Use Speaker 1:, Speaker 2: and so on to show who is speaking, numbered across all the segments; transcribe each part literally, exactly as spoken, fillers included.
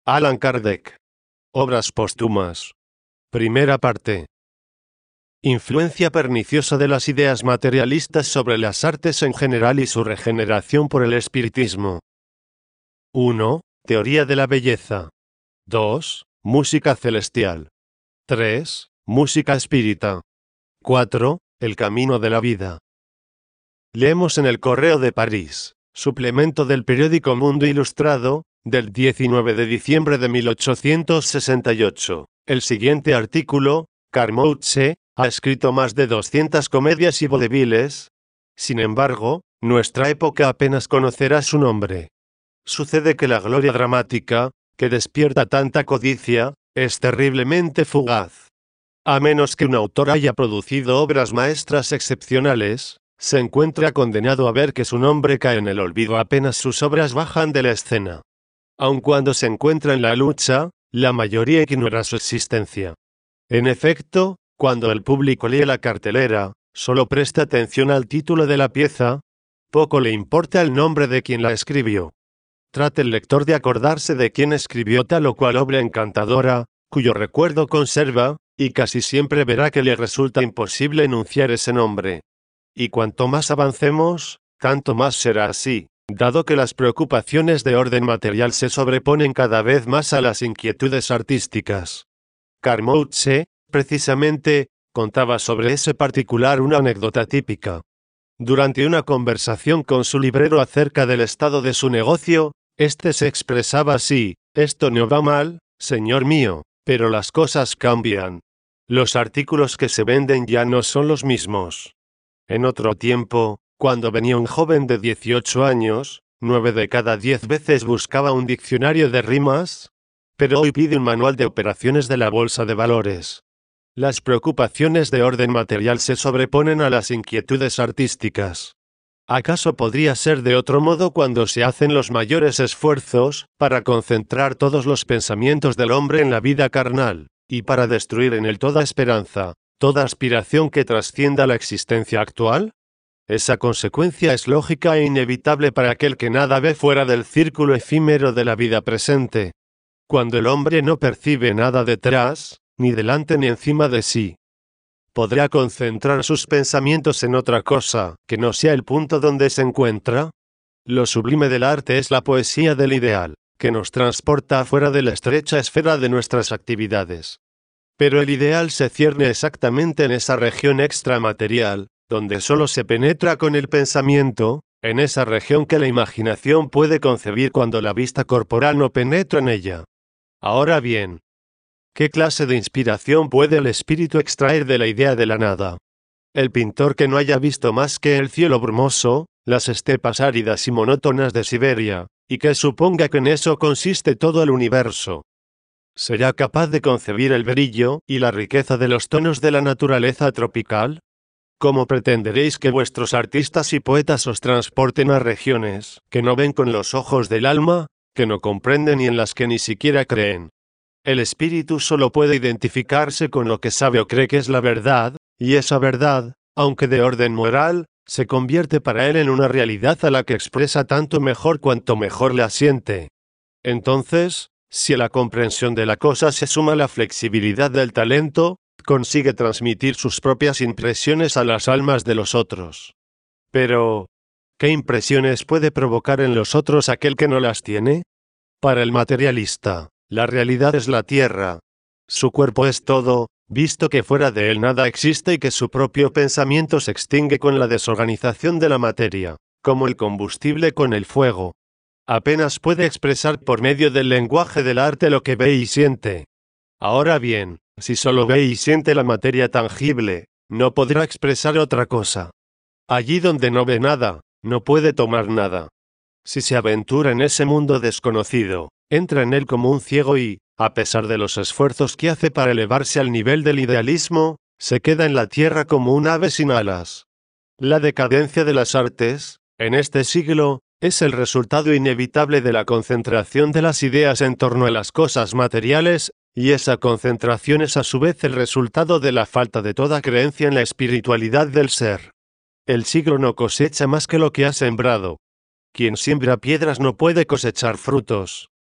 Speaker 1: Allan Kardec. Obras póstumas. Primera parte. Influencia perniciosa de las ideas materialistas sobre las artes en general y su regeneración por el espiritismo. uno. Teoría de la belleza. dos. Música celestial. tres. Música espírita. cuatro. El camino de la vida. Leemos en el Correo de París, suplemento del periódico Mundo Ilustrado, del diecinueve de diciembre de mil ochocientos sesenta y ocho, el siguiente artículo: Carmouche ha escrito más de doscientas comedias y vaudevilles. Sin embargo, nuestra época apenas conocerá su nombre. Sucede que la gloria dramática, que despierta tanta codicia, es terriblemente fugaz. A menos que un autor haya producido obras maestras excepcionales, se encuentra condenado a ver que su nombre cae en el olvido apenas sus obras bajan de la escena. Aun cuando se encuentra en la lucha, la mayoría ignora su existencia. En efecto, cuando el público lee la cartelera, solo presta atención al título de la pieza. Poco le importa el nombre de quien la escribió. Trate el lector de acordarse de quién escribió tal o cual obra encantadora, cuyo recuerdo conserva, y casi siempre verá que le resulta imposible enunciar ese nombre. Y cuanto más avancemos, tanto más será así, dado que las preocupaciones de orden material se sobreponen cada vez más a las inquietudes artísticas. Carmouche, precisamente, contaba sobre ese particular una anécdota típica. Durante una conversación con su librero acerca del estado de su negocio, éste se expresaba así: «Esto no va mal, señor mío, pero las cosas cambian. Los artículos que se venden ya no son los mismos». En otro tiempo, cuando venía un joven de dieciocho años, nueve de cada diez veces buscaba un diccionario de rimas, pero hoy pide un manual de operaciones de la bolsa de valores. Las preocupaciones de orden material se sobreponen a las inquietudes artísticas. ¿Acaso podría ser de otro modo cuando se hacen los mayores esfuerzos para concentrar todos los pensamientos del hombre en la vida carnal, y para destruir en él toda esperanza, toda aspiración que trascienda la existencia actual? Esa consecuencia es lógica e inevitable para aquel que nada ve fuera del círculo efímero de la vida presente. Cuando el hombre no percibe nada detrás, ni delante ni encima de sí, ¿podrá concentrar sus pensamientos en otra cosa que no sea el punto donde se encuentra? Lo sublime del arte es la poesía del ideal, que nos transporta afuera de la estrecha esfera de nuestras actividades. Pero el ideal se cierne exactamente en esa región extramaterial, donde solo se penetra con el pensamiento, en esa región que la imaginación puede concebir cuando la vista corporal no penetra en ella. Ahora bien, ¿qué clase de inspiración puede el espíritu extraer de la idea de la nada? El pintor que no haya visto más que el cielo brumoso, las estepas áridas y monótonas de Siberia, y que suponga que en eso consiste todo el universo, ¿será capaz de concebir el brillo y la riqueza de los tonos de la naturaleza tropical? ¿Cómo pretenderéis que vuestros artistas y poetas os transporten a regiones que no ven con los ojos del alma, que no comprenden y en las que ni siquiera creen? El espíritu solo puede identificarse con lo que sabe o cree que es la verdad, y esa verdad, aunque de orden moral, se convierte para él en una realidad a la que expresa tanto mejor cuanto mejor la siente. Entonces, si a la comprensión de la cosa se suma la flexibilidad del talento, consigue transmitir sus propias impresiones a las almas de los otros. Pero, ¿qué impresiones puede provocar en los otros aquel que no las tiene? Para el materialista, la realidad es la tierra. Su cuerpo es todo, visto que fuera de él nada existe y que su propio pensamiento se extingue con la desorganización de la materia, como el combustible con el fuego. Apenas puede expresar por medio del lenguaje del arte lo que ve y siente. Ahora bien, si solo ve y siente la materia tangible, no podrá expresar otra cosa. Allí donde no ve nada, no puede tomar nada. Si se aventura en ese mundo desconocido, entra en él como un ciego y, a pesar de los esfuerzos que hace para elevarse al nivel del idealismo, se queda en la tierra como un ave sin alas. La decadencia de las artes, en este siglo, es el resultado inevitable de la concentración de las ideas en torno a las cosas materiales, y esa concentración es a su vez el resultado de la falta de toda creencia en la espiritualidad del ser. El siglo no cosecha más que lo que ha sembrado. Quien siembra piedras no puede cosechar frutos.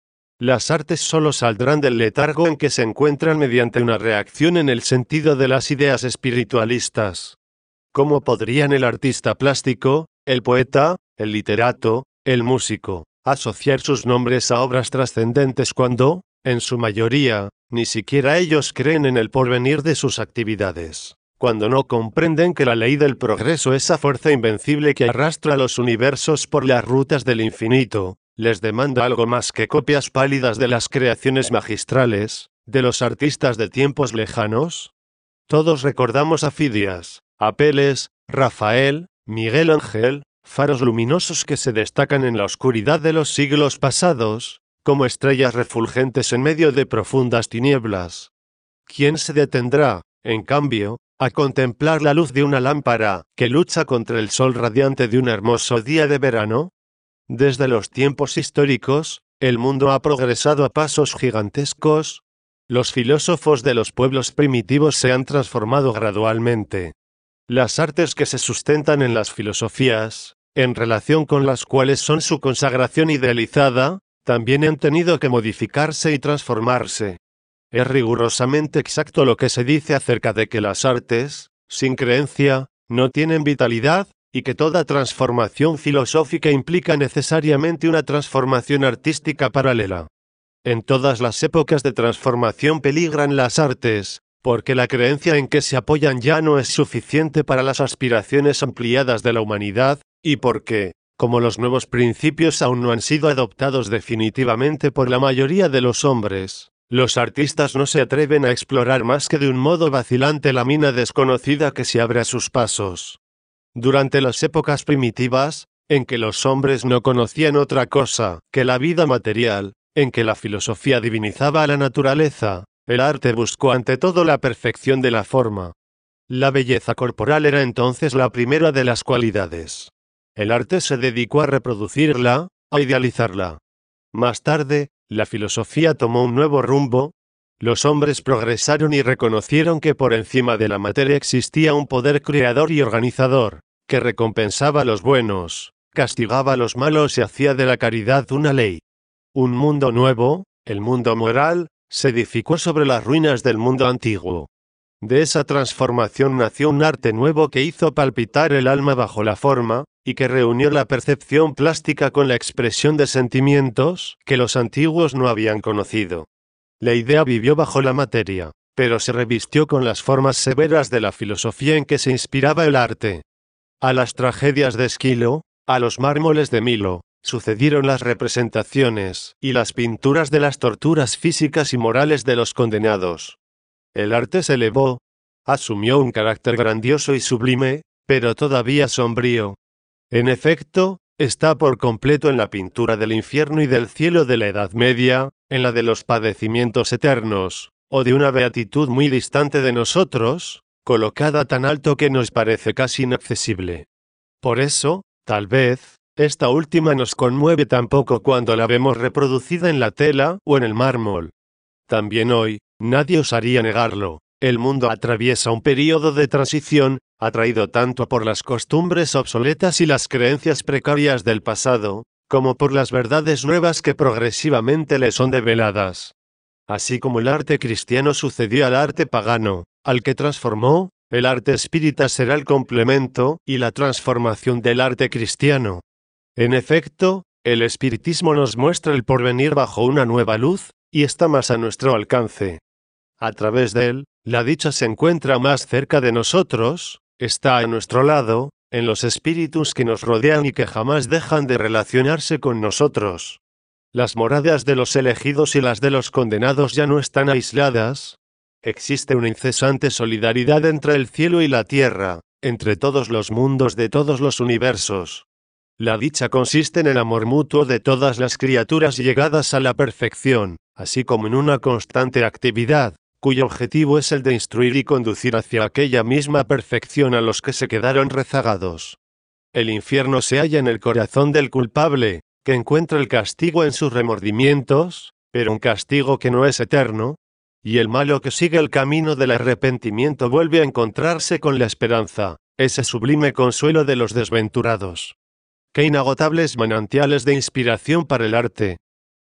Speaker 1: Las artes solo saldrán del letargo en que se encuentran mediante una reacción en el sentido de las ideas espiritualistas. ¿Cómo podrían el artista plástico, el poeta, el literato, el músico, asociar sus nombres a obras trascendentes cuando, en su mayoría, ni siquiera ellos creen en el porvenir de sus actividades? Cuando no comprenden que la ley del progreso, esa fuerza invencible que arrastra los universos por las rutas del infinito, les demanda algo más que copias pálidas de las creaciones magistrales, de los artistas de tiempos lejanos. Todos recordamos a Fidias, Apeles, Rafael, Miguel Ángel, faros luminosos que se destacan en la oscuridad de los siglos pasados, como estrellas refulgentes en medio de profundas tinieblas. ¿Quién se detendrá, en cambio, a contemplar la luz de una lámpara que lucha contra el sol radiante de un hermoso día de verano? Desde los tiempos históricos, el mundo ha progresado a pasos gigantescos. Los filósofos de los pueblos primitivos se han transformado gradualmente. Las artes que se sustentan en las filosofías, en relación con las cuales son su consagración idealizada, también han tenido que modificarse y transformarse. Es rigurosamente exacto lo que se dice acerca de que las artes, sin creencia, no tienen vitalidad, y que toda transformación filosófica implica necesariamente una transformación artística paralela. En todas las épocas de transformación peligran las artes, porque la creencia en que se apoyan ya no es suficiente para las aspiraciones ampliadas de la humanidad, y porque, como los nuevos principios aún no han sido adoptados definitivamente por la mayoría de los hombres, los artistas no se atreven a explorar más que de un modo vacilante la mina desconocida que se abre a sus pasos. Durante las épocas primitivas, en que los hombres no conocían otra cosa que la vida material, en que la filosofía divinizaba a la naturaleza, el arte buscó ante todo la perfección de la forma. La belleza corporal era entonces la primera de las cualidades. El arte se dedicó a reproducirla, a idealizarla. Más tarde, la filosofía tomó un nuevo rumbo. Los hombres progresaron y reconocieron que por encima de la materia existía un poder creador y organizador, que recompensaba a los buenos, castigaba a los malos y hacía de la caridad una ley. Un mundo nuevo, el mundo moral, se edificó sobre las ruinas del mundo antiguo. De esa transformación nació un arte nuevo que hizo palpitar el alma bajo la forma, y que reunió la percepción plástica con la expresión de sentimientos que los antiguos no habían conocido. La idea vivió bajo la materia, pero se revistió con las formas severas de la filosofía en que se inspiraba el arte. A las tragedias de Esquilo, a los mármoles de Milo, sucedieron las representaciones y las pinturas de las torturas físicas y morales de los condenados. El arte se elevó, asumió un carácter grandioso y sublime, pero todavía sombrío. En efecto, está por completo en la pintura del infierno y del cielo de la Edad Media, en la de los padecimientos eternos, o de una beatitud muy distante de nosotros, colocada tan alto que nos parece casi inaccesible. Por eso, tal vez, esta última nos conmueve tan poco cuando la vemos reproducida en la tela o en el mármol. También hoy, nadie osaría negarlo, el mundo atraviesa un período de transición, atraído tanto por las costumbres obsoletas y las creencias precarias del pasado, como por las verdades nuevas que progresivamente le son develadas. Así como el arte cristiano sucedió al arte pagano, al que transformó, el arte espírita será el complemento y la transformación del arte cristiano. En efecto, el espiritismo nos muestra el porvenir bajo una nueva luz, y está más a nuestro alcance. A través de él, la dicha se encuentra más cerca de nosotros, está a nuestro lado, en los espíritus que nos rodean y que jamás dejan de relacionarse con nosotros. Las moradas de los elegidos y las de los condenados ya no están aisladas. Existe una incesante solidaridad entre el cielo y la tierra, entre todos los mundos de todos los universos. La dicha consiste en el amor mutuo de todas las criaturas llegadas a la perfección, así como en una constante actividad, cuyo objetivo es el de instruir y conducir hacia aquella misma perfección a los que se quedaron rezagados. El infierno se halla en el corazón del culpable, que encuentra el castigo en sus remordimientos, pero un castigo que no es eterno, y el malo que sigue el camino del arrepentimiento vuelve a encontrarse con la esperanza, ese sublime consuelo de los desventurados. Qué inagotables manantiales de inspiración para el arte.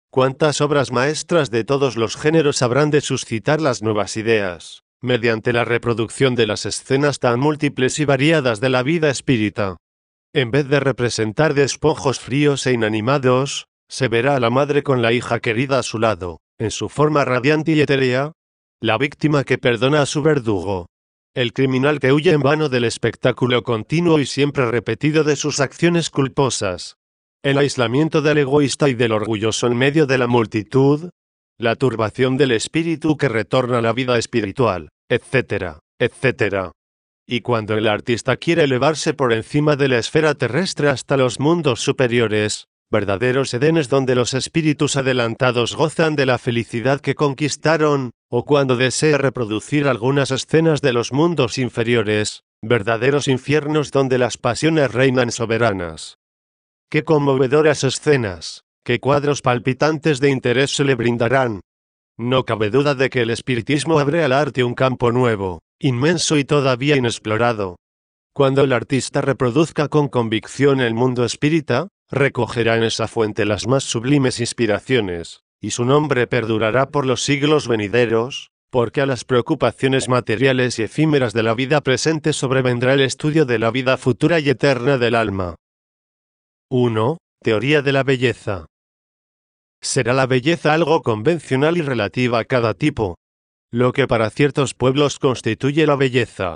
Speaker 1: ¿Cuántas obras maestras de todos los géneros habrán de suscitar las nuevas ideas, mediante la reproducción de las escenas tan múltiples y variadas de la vida espírita? En vez de representar despojos fríos e inanimados, se verá a la madre con la hija querida a su lado, en su forma radiante y etérea, la víctima que perdona a su verdugo, el criminal que huye en vano del espectáculo continuo y siempre repetido de sus acciones culposas, el aislamiento del egoísta y del orgulloso en medio de la multitud, la turbación del espíritu que retorna a la vida espiritual, etcétera, etcétera. Y cuando el artista quiere elevarse por encima de la esfera terrestre hasta los mundos superiores, verdaderos edenes donde los espíritus adelantados gozan de la felicidad que conquistaron, o cuando desea reproducir algunas escenas de los mundos inferiores, verdaderos infiernos donde las pasiones reinan soberanas. ¡Qué conmovedoras escenas! ¡Qué cuadros palpitantes de interés se le brindarán! No cabe duda de que el espiritismo abre al arte un campo nuevo, inmenso y todavía inexplorado. Cuando el artista reproduzca con convicción el mundo espírita, recogerá en esa fuente las más sublimes inspiraciones, y su nombre perdurará por los siglos venideros, porque a las preocupaciones materiales y efímeras de la vida presente sobrevendrá el estudio de la vida futura y eterna del alma. uno. Teoría de la belleza. Será la belleza algo convencional y relativa a cada tipo. Lo que para ciertos pueblos constituye la belleza,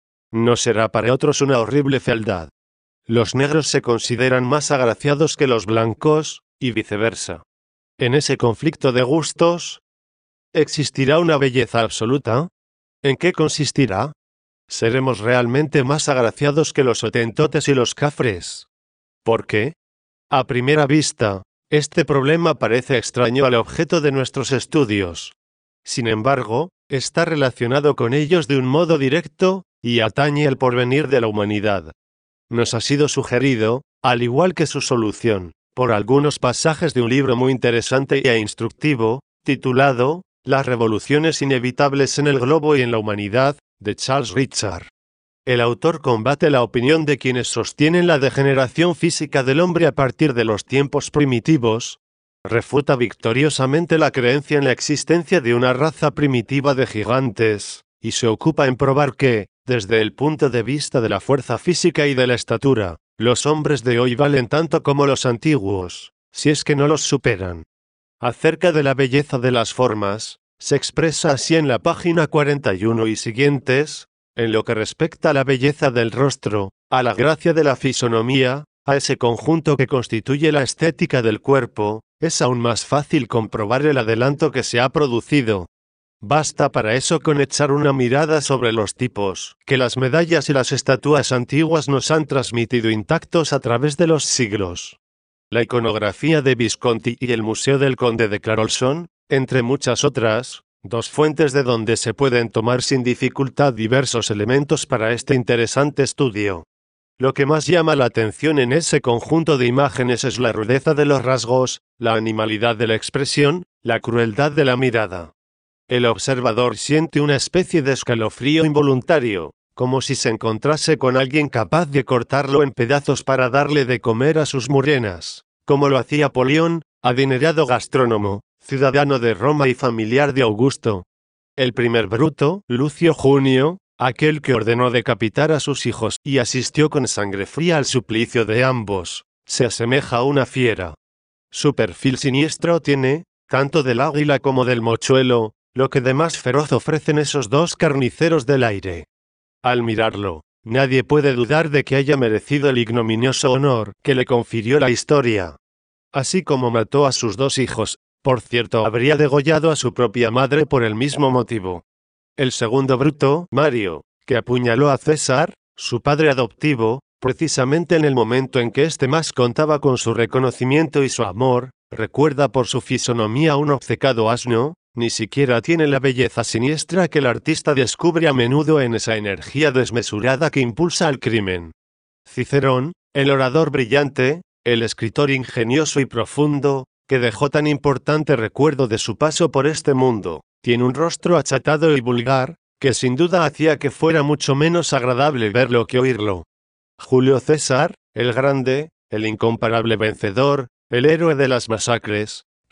Speaker 1: no será para otros una horrible fealdad. Los negros se consideran más agraciados que los blancos, y viceversa. En ese conflicto de gustos, ¿existirá una belleza absoluta? ¿En qué consistirá? ¿Seremos realmente más agraciados que los hotentotes y los cafres? ¿Por qué? A primera vista, este problema parece extraño al objeto de nuestros estudios. Sin embargo, está relacionado con ellos de un modo directo, y atañe al porvenir de la humanidad. Nos ha sido sugerido, al igual que su solución, por algunos pasajes de un libro muy interesante e instructivo, titulado Las revoluciones inevitables en el globo y en la humanidad, de Charles Richard. El autor combate la opinión de quienes sostienen la degeneración física del hombre a partir de los tiempos primitivos, refuta victoriosamente la creencia en la existencia de una raza primitiva de gigantes, y se ocupa en probar que, desde el punto de vista de la fuerza física y de la estatura, los hombres de hoy valen tanto como los antiguos, si es que no los superan. Acerca de la belleza de las formas, se expresa así en la página cuarenta y uno y siguientes: en lo que respecta a la belleza del rostro, a la gracia de la fisonomía, a ese conjunto que constituye la estética del cuerpo, es aún más fácil comprobar el adelanto que se ha producido. Basta para eso con echar una mirada sobre los tipos que las medallas y las estatuas antiguas nos han transmitido intactos a través de los siglos. La iconografía de Visconti y el Museo del Conde de Clarol son, entre muchas otras, dos fuentes de donde se pueden tomar sin dificultad diversos elementos para este interesante estudio. Lo que más llama la atención en ese conjunto de imágenes es la rudeza de los rasgos, la animalidad de la expresión, la crueldad de la mirada. El observador siente una especie de escalofrío involuntario, como si se encontrase con alguien capaz de cortarlo en pedazos para darle de comer a sus murenas, como lo hacía Polión, adinerado gastrónomo, ciudadano de Roma y familiar de Augusto. El primer Bruto, Lucio Junio, aquel que ordenó decapitar a sus hijos y asistió con sangre fría al suplicio de ambos, se asemeja a una fiera. Su perfil siniestro tiene, tanto del águila como del mochuelo, lo que de más feroz ofrecen esos dos carniceros del aire. Al mirarlo, nadie puede dudar de que haya merecido el ignominioso honor que le confirió la historia. Así como mató a sus dos hijos, por cierto, habría degollado a su propia madre por el mismo motivo. El segundo Bruto, Mario, que apuñaló a César, su padre adoptivo, precisamente en el momento en que éste más contaba con su reconocimiento y su amor, recuerda por su fisonomía a un obcecado asno, ni siquiera tiene la belleza siniestra que el artista descubre a menudo en esa energía desmesurada que impulsa al crimen. Cicerón, el orador brillante, el escritor ingenioso y profundo, que dejó tan importante recuerdo de su paso por este mundo, tiene un rostro achatado y vulgar, que sin duda hacía que fuera mucho menos agradable verlo que oírlo. Julio César, el grande, el incomparable vencedor, el héroe de las masacres,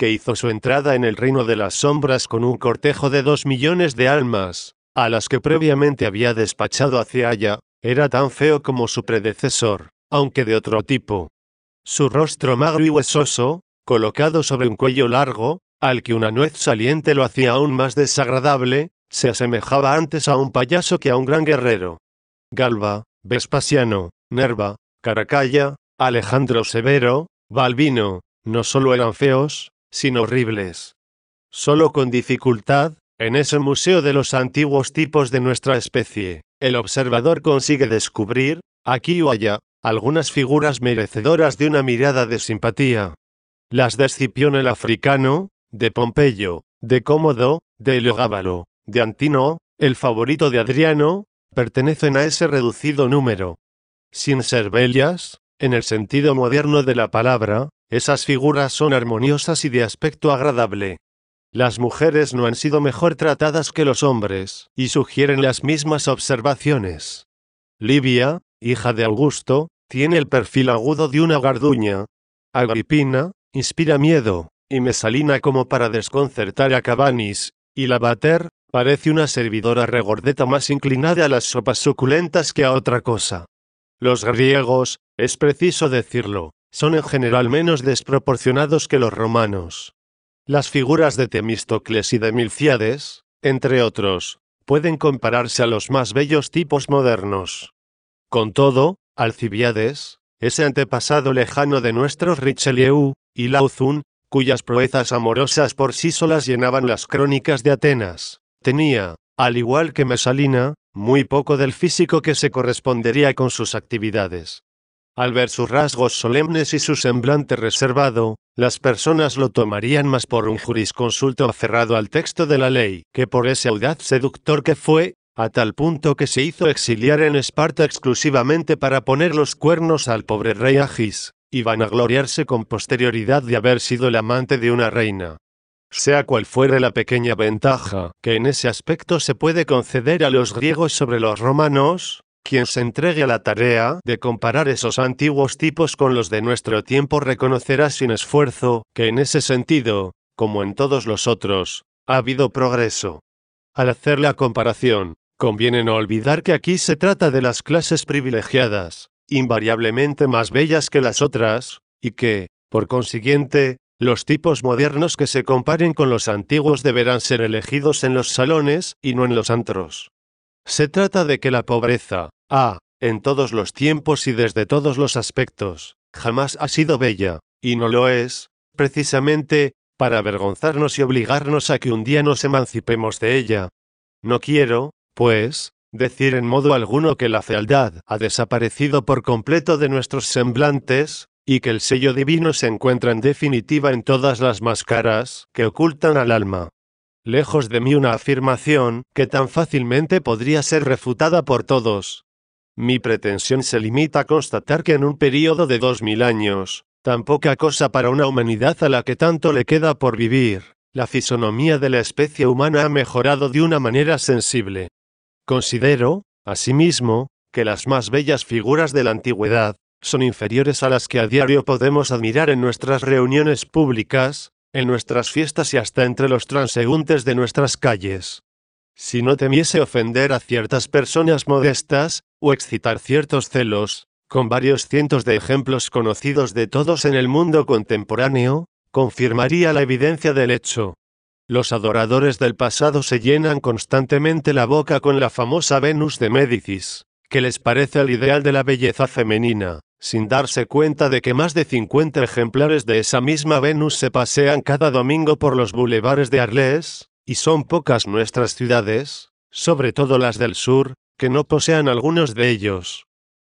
Speaker 1: que hizo su entrada en el reino de las sombras con un cortejo de dos millones de almas, a las que previamente había despachado hacia allá, era tan feo como su predecesor, aunque de otro tipo. Su rostro magro y huesoso, colocado sobre un cuello largo, al que una nuez saliente lo hacía aún más desagradable, se asemejaba antes a un payaso que a un gran guerrero. Galba, Vespasiano, Nerva, Caracalla, Alejandro Severo, Balbino, no solo eran feos, sino horribles. Solo con dificultad, en ese museo de los antiguos tipos de nuestra especie, el observador consigue descubrir, aquí o allá, algunas figuras merecedoras de una mirada de simpatía. Las de Escipión el africano, de Pompeyo, de Cómodo, de Heliogábalo, de Antino, el favorito de Adriano, pertenecen a ese reducido número. Sin ser bellas, en el sentido moderno de la palabra, esas figuras son armoniosas y de aspecto agradable. Las mujeres no han sido mejor tratadas que los hombres, y sugieren las mismas observaciones. Livia, hija de Augusto, tiene el perfil agudo de una garduña. Agripina, inspira miedo, y Mesalina como para desconcertar a Cabanis, y Lavater, parece una servidora regordeta más inclinada a las sopas suculentas que a otra cosa. Los griegos, es preciso decirlo, son en general menos desproporcionados que los romanos. Las figuras de Temístocles y de Milcíades, entre otros, pueden compararse a los más bellos tipos modernos. Con todo, Alcibíades, ese antepasado lejano de nuestros Richelieu, y Lauzun, cuyas proezas amorosas por sí solas llenaban las crónicas de Atenas, tenía, al igual que Mesalina, muy poco del físico que se correspondería con sus actividades. Al ver sus rasgos solemnes y su semblante reservado, las personas lo tomarían más por un jurisconsulto aferrado al texto de la ley, que por ese audaz seductor que fue, a tal punto que se hizo exiliar en Esparta exclusivamente para poner los cuernos al pobre rey Agis, y vanagloriarse con posterioridad de haber sido el amante de una reina. Sea cual fuere la pequeña ventaja que en ese aspecto se puede conceder a los griegos sobre los romanos, quien se entregue a la tarea de comparar esos antiguos tipos con los de nuestro tiempo reconocerá sin esfuerzo que en ese sentido, como en todos los otros, ha habido progreso. Al hacer la comparación, conviene no olvidar que aquí se trata de las clases privilegiadas, invariablemente más bellas que las otras, y que, por consiguiente, los tipos modernos que se comparen con los antiguos deberán ser elegidos en los salones y no en los antros. Se trata de que la pobreza, ah, en todos los tiempos y desde todos los aspectos, jamás ha sido bella, y no lo es, precisamente, para avergonzarnos y obligarnos a que un día nos emancipemos de ella. No quiero, pues, decir en modo alguno que la fealdad ha desaparecido por completo de nuestros semblantes, y que el sello divino se encuentra en definitiva en todas las máscaras que ocultan al alma. Lejos de mí una afirmación que tan fácilmente podría ser refutada por todos. Mi pretensión se limita a constatar que en un período de dos mil años, tan poca cosa para una humanidad a la que tanto le queda por vivir, la fisonomía de la especie humana ha mejorado de una manera sensible. Considero, asimismo, que las más bellas figuras de la antigüedad son inferiores a las que a diario podemos admirar en nuestras reuniones públicas, en nuestras fiestas y hasta entre los transeúntes de nuestras calles. Si no temiese ofender a ciertas personas modestas, o excitar ciertos celos, con varios cientos de ejemplos conocidos de todos en el mundo contemporáneo, confirmaría la evidencia del hecho. Los adoradores del pasado se llenan constantemente la boca con la famosa Venus de Médicis, que les parece el ideal de la belleza femenina, sin darse cuenta de que más de cincuenta ejemplares de esa misma Venus se pasean cada domingo por los bulevares de Arles, y son pocas nuestras ciudades, sobre todo las del sur, que no posean algunos de ellos.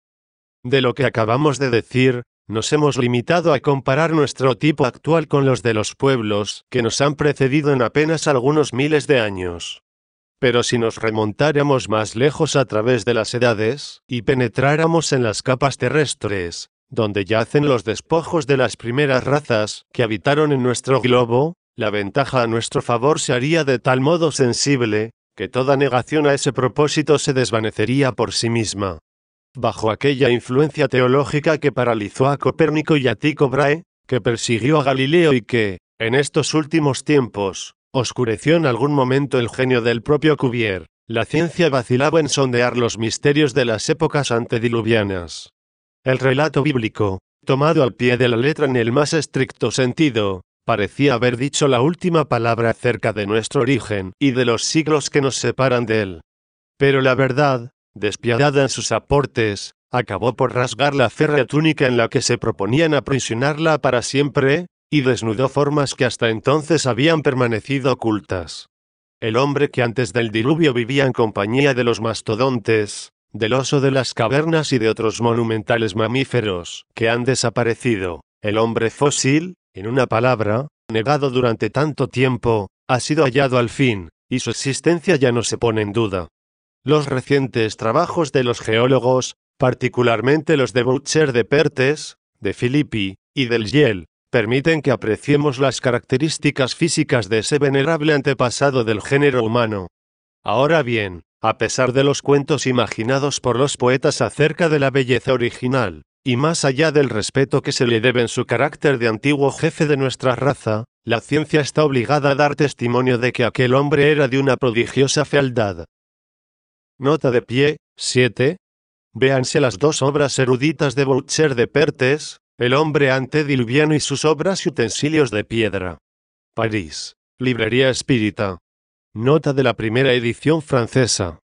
Speaker 1: De lo que acabamos de decir, nos hemos limitado a comparar nuestro tipo actual con los de los pueblos que nos han precedido en apenas algunos miles de años. Pero si nos remontáramos más lejos a través de las edades, y penetráramos en las capas terrestres, donde yacen los despojos de las primeras razas que habitaron en nuestro globo, la ventaja a nuestro favor se haría de tal modo sensible, que toda negación a ese propósito se desvanecería por sí misma. Bajo aquella influencia teológica que paralizó a Copérnico y a Tycho Brahe, que persiguió a Galileo y que, En estos últimos tiempos, oscureció en algún momento el genio del propio Cuvier. La ciencia vacilaba en sondear los misterios de las épocas antediluvianas. El relato bíblico, tomado al pie de la letra en el más estricto sentido, parecía haber dicho la última palabra acerca de nuestro origen y de los siglos que nos separan de él. Pero la verdad, despiadada en sus aportes, acabó por rasgar la férrea túnica en la que se proponían aprisionarla para siempre, y desnudó formas que hasta entonces habían permanecido ocultas. El hombre que antes del diluvio vivía en compañía de los mastodontes, del oso de las cavernas y de otros monumentales mamíferos, que han desaparecido, el hombre fósil, en una palabra, negado durante tanto tiempo, ha sido hallado al fin, y su existencia ya no se pone en duda. Los recientes trabajos de los geólogos, particularmente los de Boucher de Perthes, de Filippi, y del Yale, permiten que apreciemos las características físicas de ese venerable antepasado del género humano. Ahora bien, a pesar de los cuentos imaginados por los poetas acerca de la belleza original, y más allá del respeto que se le debe en su carácter de antiguo jefe de nuestra raza, la ciencia está obligada a dar testimonio de que aquel hombre era de una prodigiosa fealdad. Nota de pie, siete. Véanse las dos obras eruditas de Boucher de Perthes, El hombre antediluviano y sus obras y utensilios de piedra. París, Librería Espírita. Nota de la primera edición francesa.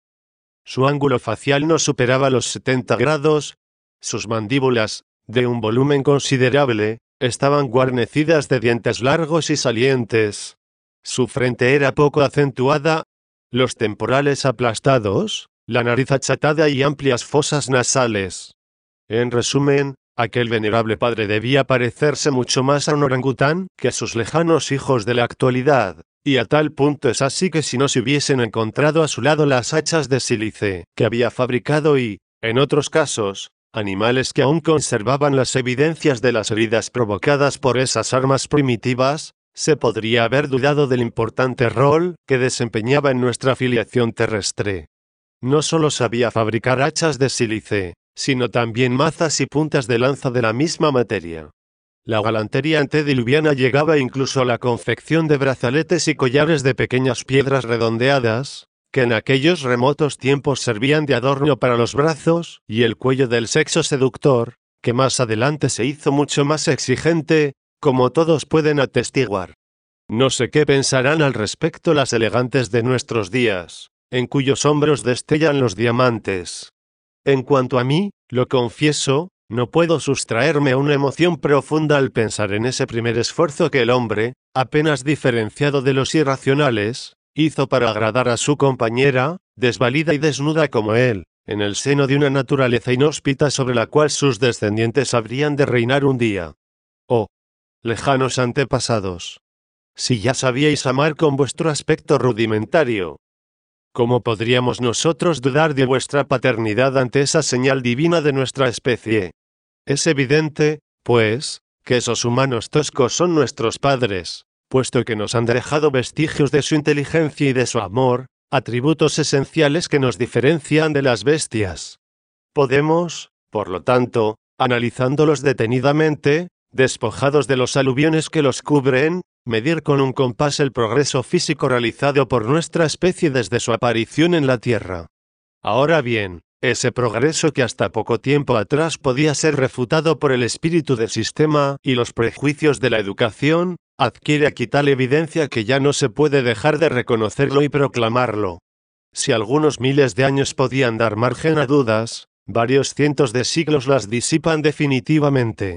Speaker 1: Su ángulo facial no superaba los setenta grados, sus mandíbulas, de un volumen considerable, estaban guarnecidas de dientes largos y salientes. Su frente era poco acentuada, los temporales aplastados, la nariz achatada y amplias fosas nasales. En resumen, aquel venerable padre debía parecerse mucho más a un orangután que a sus lejanos hijos de la actualidad, y a tal punto es así que si no se hubiesen encontrado a su lado las hachas de sílice que había fabricado y, en otros casos, animales que aún conservaban las evidencias de las heridas provocadas por esas armas primitivas, se podría haber dudado del importante rol que desempeñaba en nuestra filiación terrestre. No solo sabía fabricar hachas de sílice, sino también mazas y puntas de lanza de la misma materia. La galantería antediluviana llegaba incluso a la confección de brazaletes y collares de pequeñas piedras redondeadas, que en aquellos remotos tiempos servían de adorno para los brazos y el cuello del sexo seductor, que más adelante se hizo mucho más exigente, como todos pueden atestiguar. No sé qué pensarán al respecto las elegantes de nuestros días, en cuyos hombros destellan los diamantes. En cuanto a mí, lo confieso, no puedo sustraerme a una emoción profunda al pensar en ese primer esfuerzo que el hombre, apenas diferenciado de los irracionales, hizo para agradar a su compañera, desvalida y desnuda como él, en el seno de una naturaleza inhóspita sobre la cual sus descendientes habrían de reinar un día. Oh, lejanos antepasados, si ya sabíais amar con vuestro aspecto rudimentario, ¿cómo podríamos nosotros dudar de vuestra paternidad ante esa señal divina de nuestra especie? Es evidente, pues, que esos humanos toscos son nuestros padres, puesto que nos han dejado vestigios de su inteligencia y de su amor, atributos esenciales que nos diferencian de las bestias. Podemos, por lo tanto, analizándolos detenidamente, despojados de los aluviones que los cubren, medir con un compás el progreso físico realizado por nuestra especie desde su aparición en la Tierra. Ahora bien, ese progreso que hasta poco tiempo atrás podía ser refutado por el espíritu del sistema y los prejuicios de la educación, adquiere aquí tal evidencia que ya no se puede dejar de reconocerlo y proclamarlo. Si algunos miles de años podían dar margen a dudas, varios cientos de siglos las disipan definitivamente.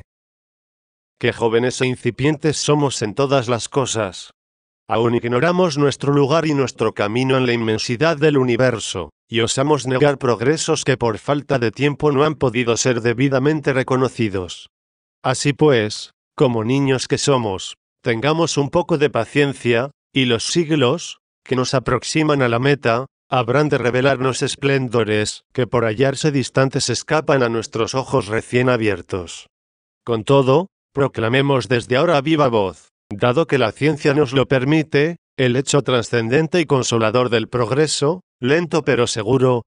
Speaker 1: Qué jóvenes e incipientes somos en todas las cosas. Aún ignoramos nuestro lugar y nuestro camino en la inmensidad del universo, y osamos negar progresos que por falta de tiempo no han podido ser debidamente reconocidos. Así pues, como niños que somos, tengamos un poco de paciencia, y los siglos, que nos aproximan a la meta, habrán de revelarnos esplendores que por hallarse distantes escapan a nuestros ojos recién abiertos. Con todo, proclamemos desde ahora a viva voz, dado que la ciencia nos lo permite, el hecho trascendente y consolador del progreso, lento pero seguro,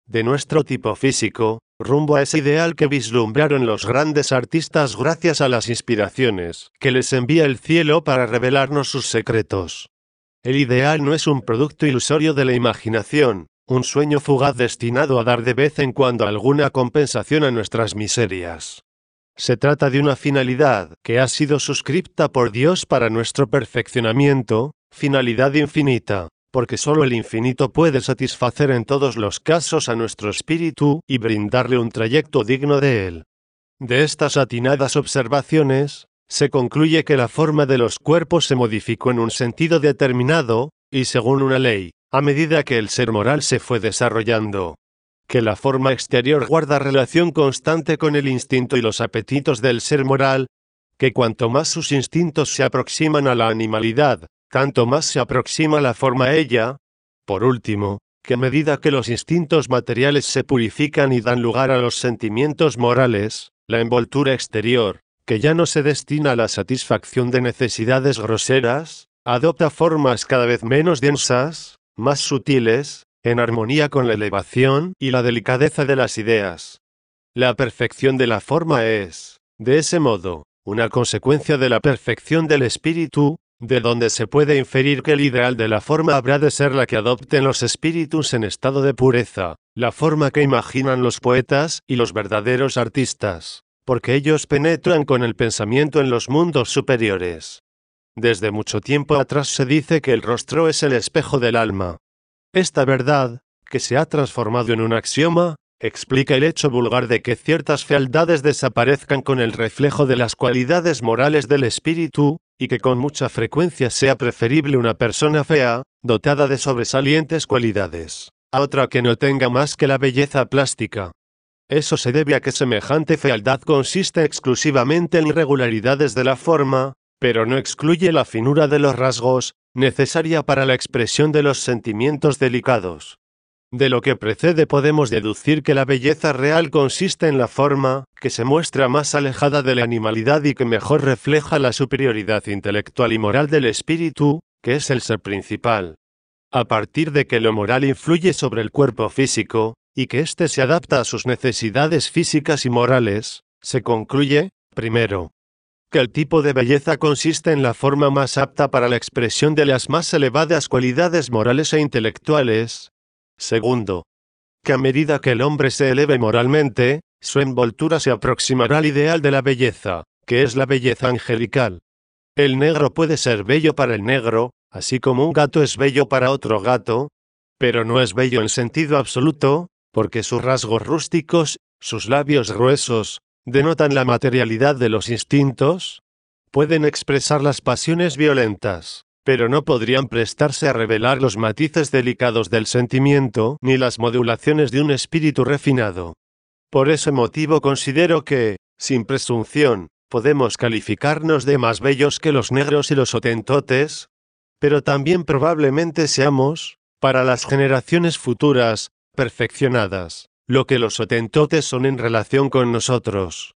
Speaker 1: de nuestro tipo físico, rumbo a ese ideal que vislumbraron los grandes artistas gracias a las inspiraciones que les envía el cielo para revelarnos sus secretos. El ideal no es un producto ilusorio de la imaginación, un sueño fugaz destinado a dar de vez en cuando alguna compensación a nuestras miserias. Se trata de una finalidad que ha sido suscripta por Dios para nuestro perfeccionamiento, finalidad infinita, porque solo el infinito puede satisfacer en todos los casos a nuestro espíritu y brindarle un trayecto digno de él. De estas atinadas observaciones, se concluye que la forma de los cuerpos se modificó en un sentido determinado, y según una ley, a medida que el ser moral se fue desarrollando. Que la forma exterior guarda relación constante con el instinto y los apetitos del ser moral, que cuanto más sus instintos se aproximan a la animalidad, tanto más se aproxima la forma a ella. Por último, que a medida que los instintos materiales se purifican y dan lugar a los sentimientos morales, la envoltura exterior, que ya no se destina a la satisfacción de necesidades groseras, adopta formas cada vez menos densas, más sutiles, en armonía con la elevación y la delicadeza de las ideas. La perfección de la forma es, de ese modo, una consecuencia de la perfección del espíritu, de donde se puede inferir que el ideal de la forma habrá de ser la que adopten los espíritus en estado de pureza, la forma que imaginan los poetas y los verdaderos artistas, porque ellos penetran con el pensamiento en los mundos superiores. Desde mucho tiempo atrás se dice que el rostro es el espejo del alma. Esta verdad, que se ha transformado en un axioma, explica el hecho vulgar de que ciertas fealdades desaparezcan con el reflejo de las cualidades morales del espíritu, y que con mucha frecuencia sea preferible una persona fea, dotada de sobresalientes cualidades, a otra que no tenga más que la belleza plástica. Eso se debe a que semejante fealdad consiste exclusivamente en irregularidades de la forma, pero no excluye la finura de los rasgos, necesaria para la expresión de los sentimientos delicados. De lo que precede podemos deducir que la belleza real consiste en la forma, que se muestra más alejada de la animalidad y que mejor refleja la superioridad intelectual y moral del espíritu, que es el ser principal. A partir de que lo moral influye sobre el cuerpo físico, y que éste se adapta a sus necesidades físicas y morales, se concluye, primero, que el tipo de belleza consiste en la forma más apta para la expresión de las más elevadas cualidades morales e intelectuales. Segundo, que a medida que el hombre se eleve moralmente, su envoltura se aproximará al ideal de la belleza, que es la belleza angelical. El negro puede ser bello para el negro, así como un gato es bello para otro gato, pero no es bello en sentido absoluto, porque sus rasgos rústicos, sus labios gruesos, denotan la materialidad de los instintos. Pueden expresar las pasiones violentas, pero no podrían prestarse a revelar los matices delicados del sentimiento ni las modulaciones de un espíritu refinado. Por ese motivo considero que, sin presunción, podemos calificarnos de más bellos que los negros y los hotentotes, pero también probablemente seamos, para las generaciones futuras, perfeccionadas, lo que los hotentotes son en relación con nosotros.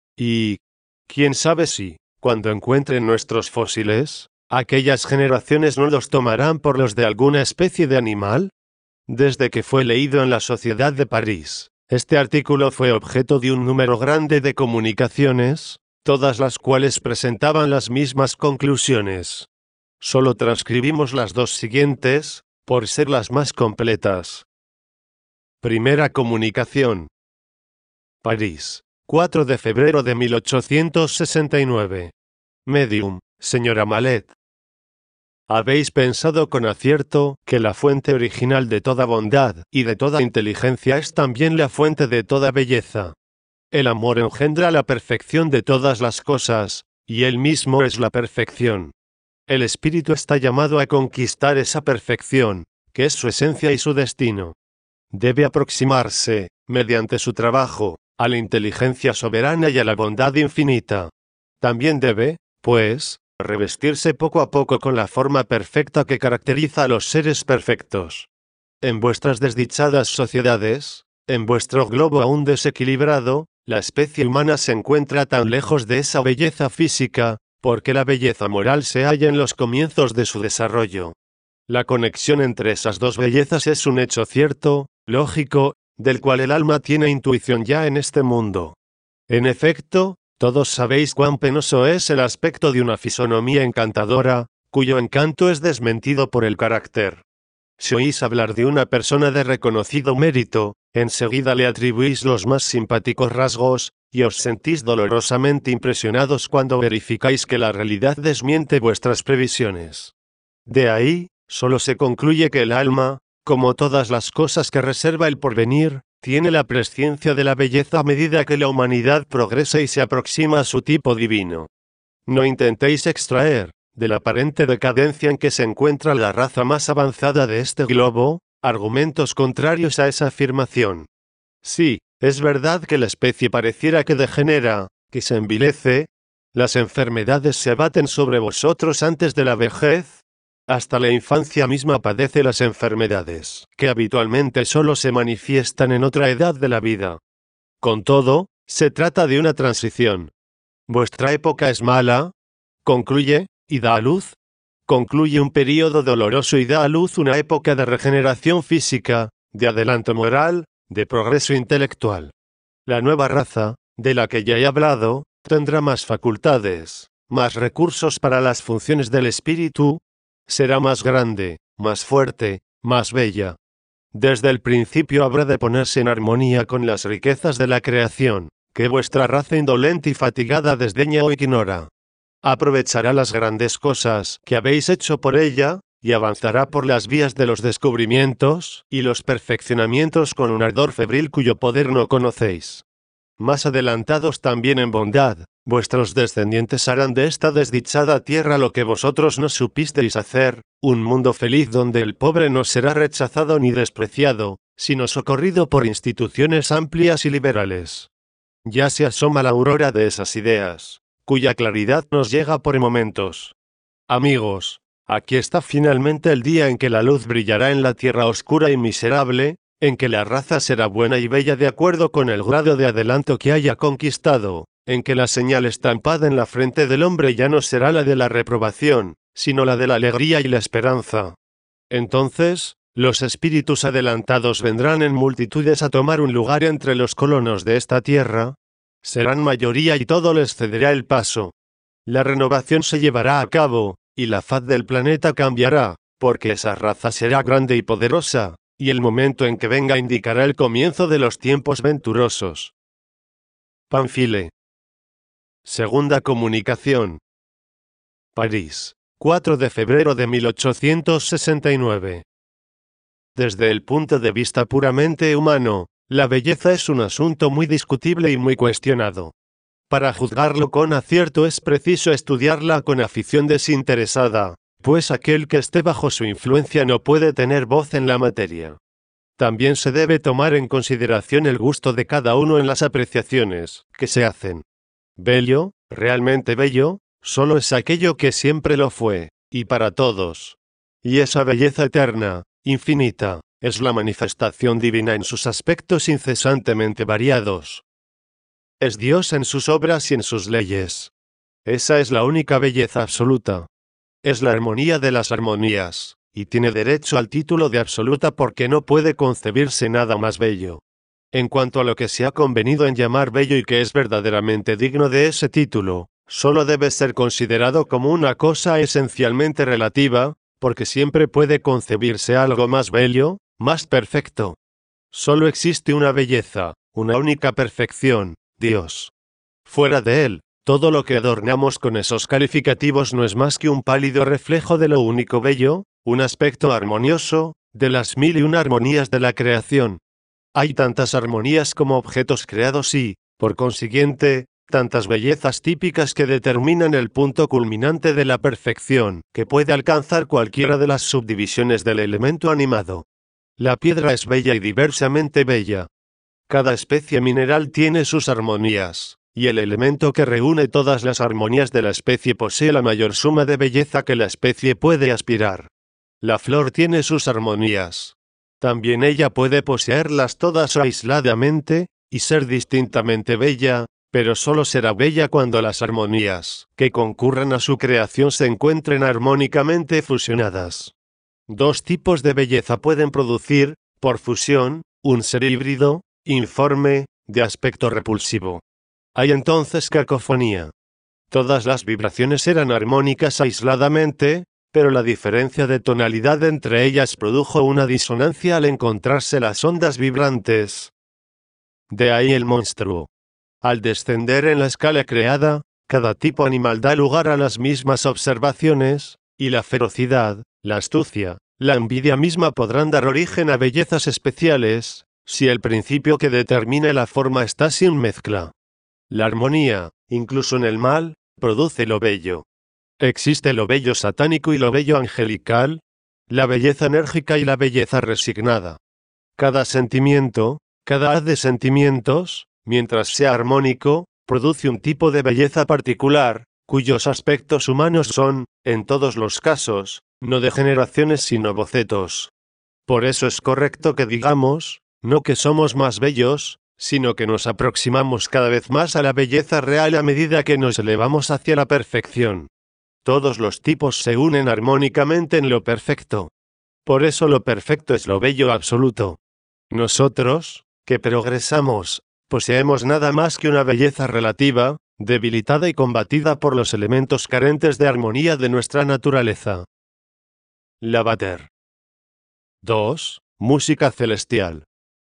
Speaker 1: Y, quién sabe si, cuando encuentren nuestros fósiles, aquellas generaciones no los tomarán por los de alguna especie de animal. Desde que fue leído en la Sociedad de París, este artículo fue objeto de un número grande de comunicaciones, todas las cuales presentaban las mismas conclusiones. Solo transcribimos las dos siguientes, por ser las más completas. Primera comunicación. París, cuatro de febrero de mil ochocientos sesenta y nueve. Medium, señora Malet. ¿Habéis pensado con acierto que la fuente original de toda bondad y de toda inteligencia es también la fuente de toda belleza? El amor engendra la perfección de todas las cosas, y él mismo es la perfección. El espíritu está llamado a conquistar esa perfección, que es su esencia y su destino. Debe aproximarse, mediante su trabajo, a la inteligencia soberana y a la bondad infinita. También debe, pues, revestirse poco a poco con la forma perfecta que caracteriza a los seres perfectos. En vuestras desdichadas sociedades, en vuestro globo aún desequilibrado, la especie humana se encuentra tan lejos de esa belleza física, porque la belleza moral se halla en los comienzos de su desarrollo. La conexión entre esas dos bellezas es un hecho cierto, lógico, del cual el alma tiene intuición ya en este mundo. En efecto, todos sabéis cuán penoso es el aspecto de una fisonomía encantadora, cuyo encanto es desmentido por el carácter. Si oís hablar de una persona de reconocido mérito, enseguida le atribuís los más simpáticos rasgos, y os sentís dolorosamente impresionados cuando verificáis que la realidad desmiente vuestras previsiones. De ahí, solo se concluye que el alma, como todas las cosas que reserva el porvenir, tiene la presciencia de la belleza a medida que la humanidad progresa y se aproxima a su tipo divino. No intentéis extraer, de la aparente decadencia en que se encuentra la raza más avanzada de este globo, argumentos contrarios a esa afirmación. Sí, es verdad que la especie pareciera que degenera, que se envilece. Las enfermedades se abaten sobre vosotros antes de la vejez. Hasta la infancia misma padece las enfermedades, que habitualmente solo se manifiestan en otra edad de la vida. Con todo, se trata de una transición. Vuestra época es mala, concluye, y da a luz. Concluye un período doloroso y da a luz una época de regeneración física, de adelanto moral, de progreso intelectual. La nueva raza, de la que ya he hablado, tendrá más facultades, más recursos para las funciones del espíritu. Será más grande, más fuerte, más bella. Desde el principio habrá de ponerse en armonía con las riquezas de la creación, que vuestra raza indolente y fatigada desdeña o ignora. Aprovechará las grandes cosas que habéis hecho por ella, y avanzará por las vías de los descubrimientos y los perfeccionamientos con un ardor febril cuyo poder no conocéis. Más adelantados también en bondad, vuestros descendientes harán de esta desdichada tierra lo que vosotros no supisteis hacer, un mundo feliz donde el pobre no será rechazado ni despreciado, sino socorrido por instituciones amplias y liberales. Ya se asoma la aurora de esas ideas, cuya claridad nos llega por momentos. Amigos, aquí está finalmente el día en que la luz brillará en la tierra oscura y miserable, en que la raza será buena y bella de acuerdo con el grado de adelanto que haya conquistado, en que la señal estampada en la frente del hombre ya no será la de la reprobación, sino la de la alegría y la esperanza. Entonces, los espíritus adelantados vendrán en multitudes a tomar un lugar entre los colonos de esta tierra. Serán mayoría y todo les cederá el paso. La renovación se llevará a cabo, y la faz del planeta cambiará, porque esa raza será grande y poderosa, y el momento en que venga indicará el comienzo de los tiempos venturosos. Pamphile. Segunda comunicación. París, cuatro de febrero de mil ochocientos sesenta y nueve. Desde el punto de vista puramente humano, la belleza es un asunto muy discutible y muy cuestionado. Para juzgarlo con acierto es preciso estudiarla con afición desinteresada, pues aquel que esté bajo su influencia no puede tener voz en la materia. También se debe tomar en consideración el gusto de cada uno en las apreciaciones que se hacen. Bello, realmente bello, solo es aquello que siempre lo fue, y para todos. Y esa belleza eterna, infinita, es la manifestación divina en sus aspectos incesantemente variados. Es Dios en sus obras y en sus leyes. Esa es la única belleza absoluta. Es la armonía de las armonías, y tiene derecho al título de absoluta porque no puede concebirse nada más bello. En cuanto a lo que se ha convenido en llamar bello y que es verdaderamente digno de ese título, solo debe ser considerado como una cosa esencialmente relativa, porque siempre puede concebirse algo más bello, más perfecto. Solo existe una belleza, una única perfección, Dios. Fuera de él, todo lo que adornamos con esos calificativos no es más que un pálido reflejo de lo único bello, un aspecto armonioso, de las mil y una armonías de la creación. Hay tantas armonías como objetos creados y, por consiguiente, tantas bellezas típicas que determinan el punto culminante de la perfección que puede alcanzar cualquiera de las subdivisiones del elemento animado. La piedra es bella y diversamente bella. Cada especie mineral tiene sus armonías, y el elemento que reúne todas las armonías de la especie posee la mayor suma de belleza que la especie puede aspirar. La flor tiene sus armonías. También ella puede poseerlas todas aisladamente, y ser distintamente bella, pero solo será bella cuando las armonías que concurran a su creación se encuentren armónicamente fusionadas. Dos tipos de belleza pueden producir, por fusión, un ser híbrido, informe, de aspecto repulsivo. Hay entonces cacofonía. Todas las vibraciones eran armónicas aisladamente, pero la diferencia de tonalidad entre ellas produjo una disonancia al encontrarse las ondas vibrantes. De ahí el monstruo. Al descender en la escala creada, cada tipo animal da lugar a las mismas observaciones, y la ferocidad, la astucia, la envidia misma podrán dar origen a bellezas especiales, si el principio que determina la forma está sin mezcla. La armonía, incluso en el mal, produce lo bello. Existe lo bello satánico y lo bello angelical, la belleza enérgica y la belleza resignada. Cada sentimiento, cada haz de sentimientos, mientras sea armónico, produce un tipo de belleza particular, cuyos aspectos humanos son, en todos los casos, no degeneraciones sino bocetos. Por eso es correcto que digamos, no que somos más bellos, sino que nos aproximamos cada vez más a la belleza real a medida que nos elevamos hacia la perfección. Todos los tipos se unen armónicamente en lo perfecto. Por eso lo perfecto es lo bello absoluto. Nosotros, que progresamos, poseemos nada más que una belleza relativa, debilitada y combatida por los elementos carentes de armonía de nuestra naturaleza. Lavater. dos. Música celestial.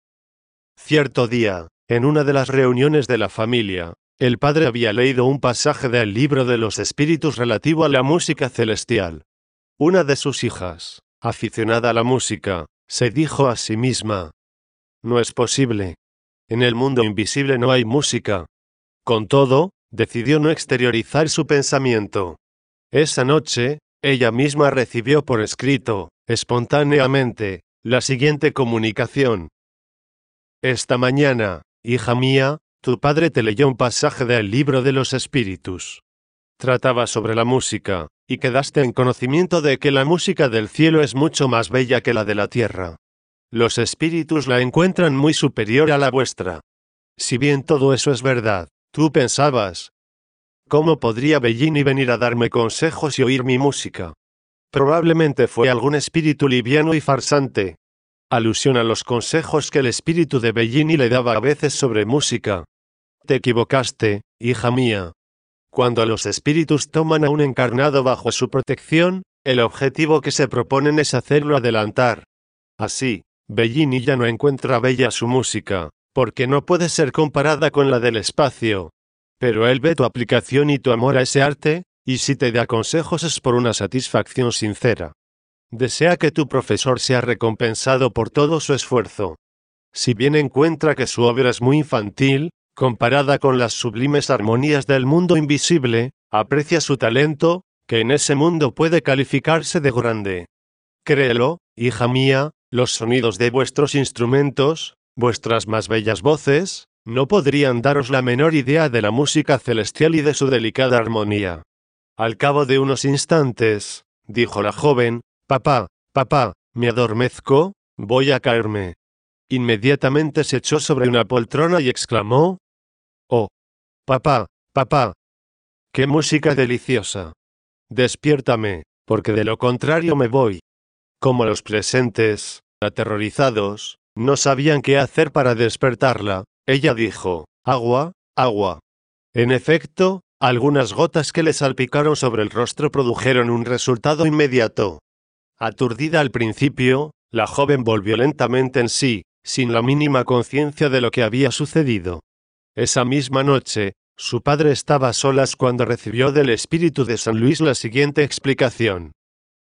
Speaker 1: Cierto día, en una de las reuniones de la familia, el padre había leído un pasaje del libro de los espíritus relativo a la música celestial. Una de sus hijas, aficionada a la música, se dijo a sí misma: «No es posible. En el mundo invisible no hay música». Con todo, decidió no exteriorizar su pensamiento. Esa noche, ella misma recibió por escrito, espontáneamente, la siguiente comunicación: «Esta mañana, hija mía, tu padre te leyó un pasaje del libro de los espíritus. Trataba sobre la música, y quedaste en conocimiento de que la música del cielo es mucho más bella que la de la tierra. Los espíritus la encuentran muy superior a la vuestra. Si bien todo eso es verdad, tú pensabas: ¿cómo podría Bellini venir a darme consejos y oír mi música? Probablemente fue algún espíritu liviano y farsante». Alusión a los consejos que el espíritu de Bellini le daba a veces sobre música. Te equivocaste, hija mía. Cuando los espíritus toman a un encarnado bajo su protección, el objetivo que se proponen es hacerlo adelantar. Así, Bellini ya no encuentra bella su música, porque no puede ser comparada con la del espacio. Pero él ve tu aplicación y tu amor a ese arte, y si te da consejos es por una satisfacción sincera. Desea que tu profesor sea recompensado por todo su esfuerzo. Si bien encuentra que su obra es muy infantil, comparada con las sublimes armonías del mundo invisible, aprecia su talento, que en ese mundo puede calificarse de grande. Créelo, hija mía, los sonidos de vuestros instrumentos, vuestras más bellas voces, no podrían daros la menor idea de la música celestial y de su delicada armonía. Al cabo de unos instantes, dijo la joven: «Papá, papá, me adormezco, voy a caerme». Inmediatamente se echó sobre una poltrona y exclamó: «Oh, papá, papá, qué música deliciosa. Despiértame, porque de lo contrario me voy». Como los presentes, aterrorizados, no sabían qué hacer para despertarla, ella dijo: «Agua, agua». En efecto, algunas gotas que le salpicaron sobre el rostro produjeron un resultado inmediato. Aturdida al principio, la joven volvió lentamente en sí, sin la mínima conciencia de lo que había sucedido. Esa misma noche, su padre estaba a solas cuando recibió del espíritu de San Luis la siguiente explicación.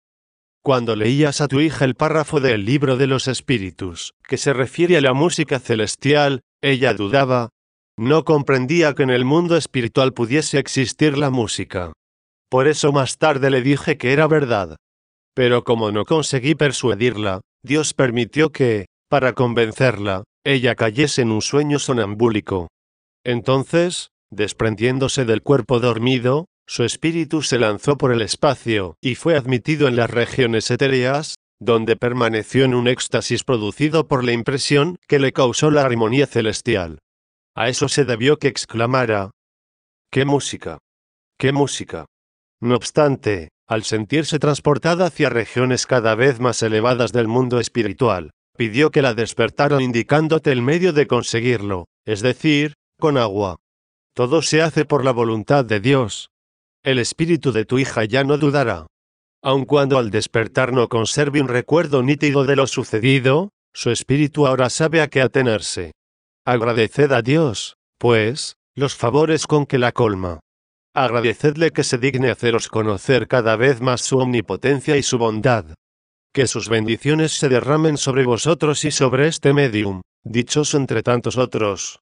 Speaker 1: Cuando leías a tu hija el párrafo del libro de los espíritus, que se refiere a la música celestial, ella dudaba. No comprendía que en el mundo espiritual pudiese existir la música. Por eso más tarde le dije que era verdad. Pero como no conseguí persuadirla, Dios permitió que, para convencerla, ella cayese en un sueño sonambúlico. Entonces, desprendiéndose del cuerpo dormido, su espíritu se lanzó por el espacio y fue admitido en las regiones etéreas, donde permaneció en un éxtasis producido por la impresión que le causó la armonía celestial. A eso se debió que exclamara: «¡Qué música! ¡Qué música!». No obstante, al sentirse transportada hacia regiones cada vez más elevadas del mundo espiritual, pidió que la despertaran indicándote el medio de conseguirlo, es decir, con agua. Todo se hace por la voluntad de Dios. El espíritu de tu hija ya no dudará. Aun cuando al despertar no conserve un recuerdo nítido de lo sucedido, su espíritu ahora sabe a qué atenerse. Agradeced a Dios, pues, los favores con que la colma. Agradecedle que se digne haceros conocer cada vez más su omnipotencia y su bondad. Que sus bendiciones se derramen sobre vosotros y sobre este medium, dichoso entre tantos otros.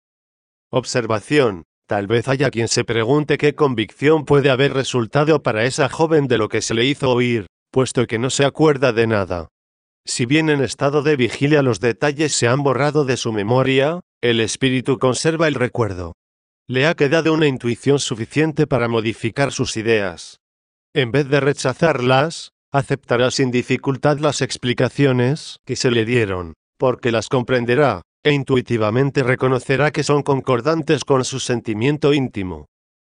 Speaker 1: Observación. Tal vez haya quien se pregunte qué convicción puede haber resultado para esa joven de lo que se le hizo oír, puesto que no se acuerda de nada. Si bien en estado de vigilia los detalles se han borrado de su memoria, el espíritu conserva el recuerdo. Le ha quedado una intuición suficiente para modificar sus ideas. En vez de rechazarlas, aceptará sin dificultad las explicaciones que se le dieron, porque las comprenderá, e intuitivamente reconocerá que son concordantes con su sentimiento íntimo.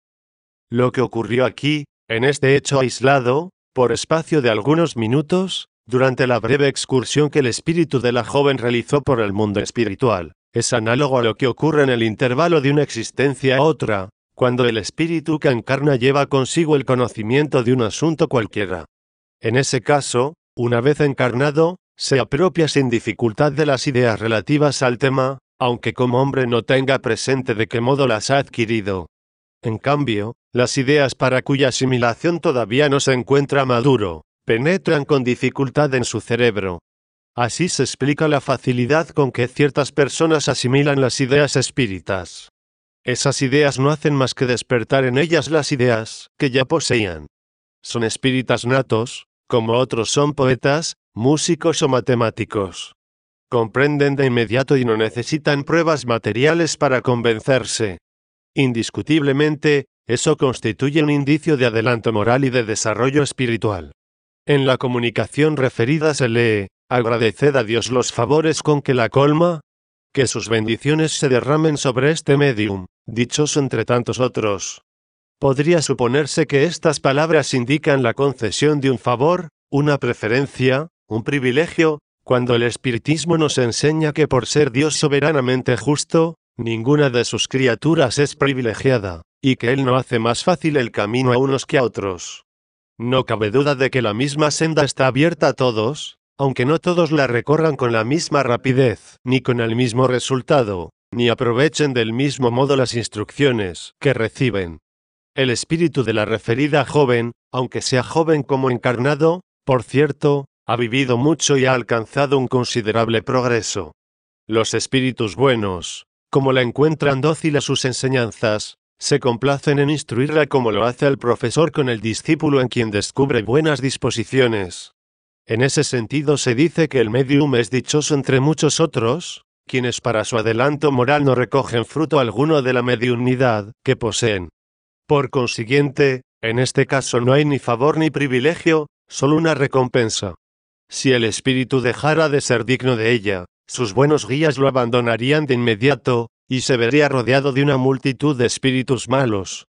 Speaker 1: Lo que ocurrió aquí, en este hecho aislado, por espacio de algunos minutos, durante la breve excursión que el espíritu de la joven realizó por el mundo espiritual, es análogo a lo que ocurre en el intervalo de una existencia a otra, cuando el espíritu que encarna lleva consigo el conocimiento de un asunto cualquiera. En ese caso, una vez encarnado, se apropia sin dificultad de las ideas relativas al tema, aunque como hombre no tenga presente de qué modo las ha adquirido. En cambio, las ideas para cuya asimilación todavía no se encuentra maduro, penetran con dificultad en su cerebro. Así se explica la facilidad con que ciertas personas asimilan las ideas espíritas. Esas ideas no hacen más que despertar en ellas las ideas que ya poseían. Son espíritas natos, como otros son poetas, músicos o matemáticos. Comprenden de inmediato y no necesitan pruebas materiales para convencerse. Indiscutiblemente, eso constituye un indicio de adelanto moral y de desarrollo espiritual. En la comunicación referida se lee: agradeced a Dios los favores con que la colma, que sus bendiciones se derramen sobre este medium, dichoso entre tantos otros. Podría suponerse que estas palabras indican la concesión de un favor, una preferencia, un privilegio, cuando el espiritismo nos enseña que por ser Dios soberanamente justo, ninguna de sus criaturas es privilegiada, y que Él no hace más fácil el camino a unos que a otros. No cabe duda de que la misma senda está abierta a todos, aunque no todos la recorran con la misma rapidez, ni con el mismo resultado, ni aprovechen del mismo modo las instrucciones que reciben. El espíritu de la referida joven, aunque sea joven como encarnado, por cierto, ha vivido mucho y ha alcanzado un considerable progreso. Los espíritus buenos, como la encuentran dócil a sus enseñanzas, se complacen en instruirla como lo hace el profesor con el discípulo en quien descubre buenas disposiciones. En ese sentido se dice que el medium es dichoso entre muchos otros, quienes para su adelanto moral no recogen fruto alguno de la mediunidad que poseen. Por consiguiente, en este caso no hay ni favor ni privilegio, solo una recompensa. Si el espíritu dejara de ser digno de ella, sus buenos guías lo abandonarían de inmediato, y se vería rodeado de una multitud de espíritus malos.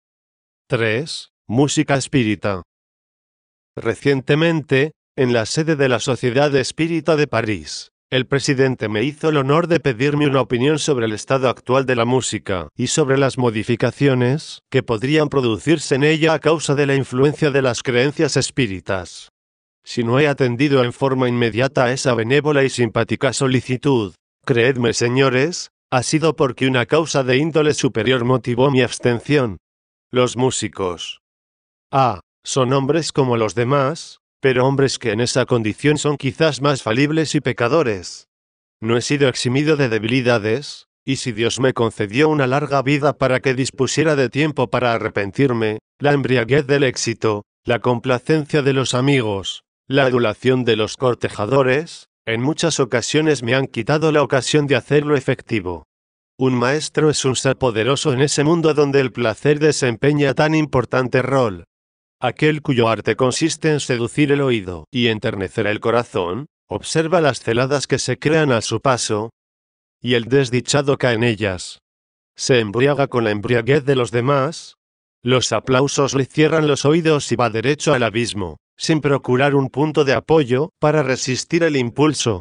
Speaker 1: tres. Música espírita. Recientemente, en la sede de la Sociedad Espírita de París, el presidente me hizo el honor de pedirme una opinión sobre el estado actual de la música y sobre las modificaciones que podrían producirse en ella a causa de la influencia de las creencias espíritas. Si no he atendido en forma inmediata a esa benévola y simpática solicitud, creedme, señores, ha sido porque una causa de índole superior motivó mi abstención. Los músicos A. Son hombres como los demás, pero hombres que en esa condición son quizás más falibles y pecadores. No he sido eximido de debilidades, y si Dios me concedió una larga vida para que dispusiera de tiempo para arrepentirme, la embriaguez del éxito, la complacencia de los amigos, la adulación de los cortejadores, en muchas ocasiones me han quitado la ocasión de hacerlo efectivo. Un maestro es un ser poderoso en ese mundo donde el placer desempeña tan importante rol. Aquel cuyo arte consiste en seducir el oído y enternecer el corazón, observa las celadas que se crean a su paso, y el desdichado cae en ellas. Se embriaga con la embriaguez de los demás. Los aplausos le cierran los oídos y va derecho al abismo, sin procurar un punto de apoyo para resistir el impulso.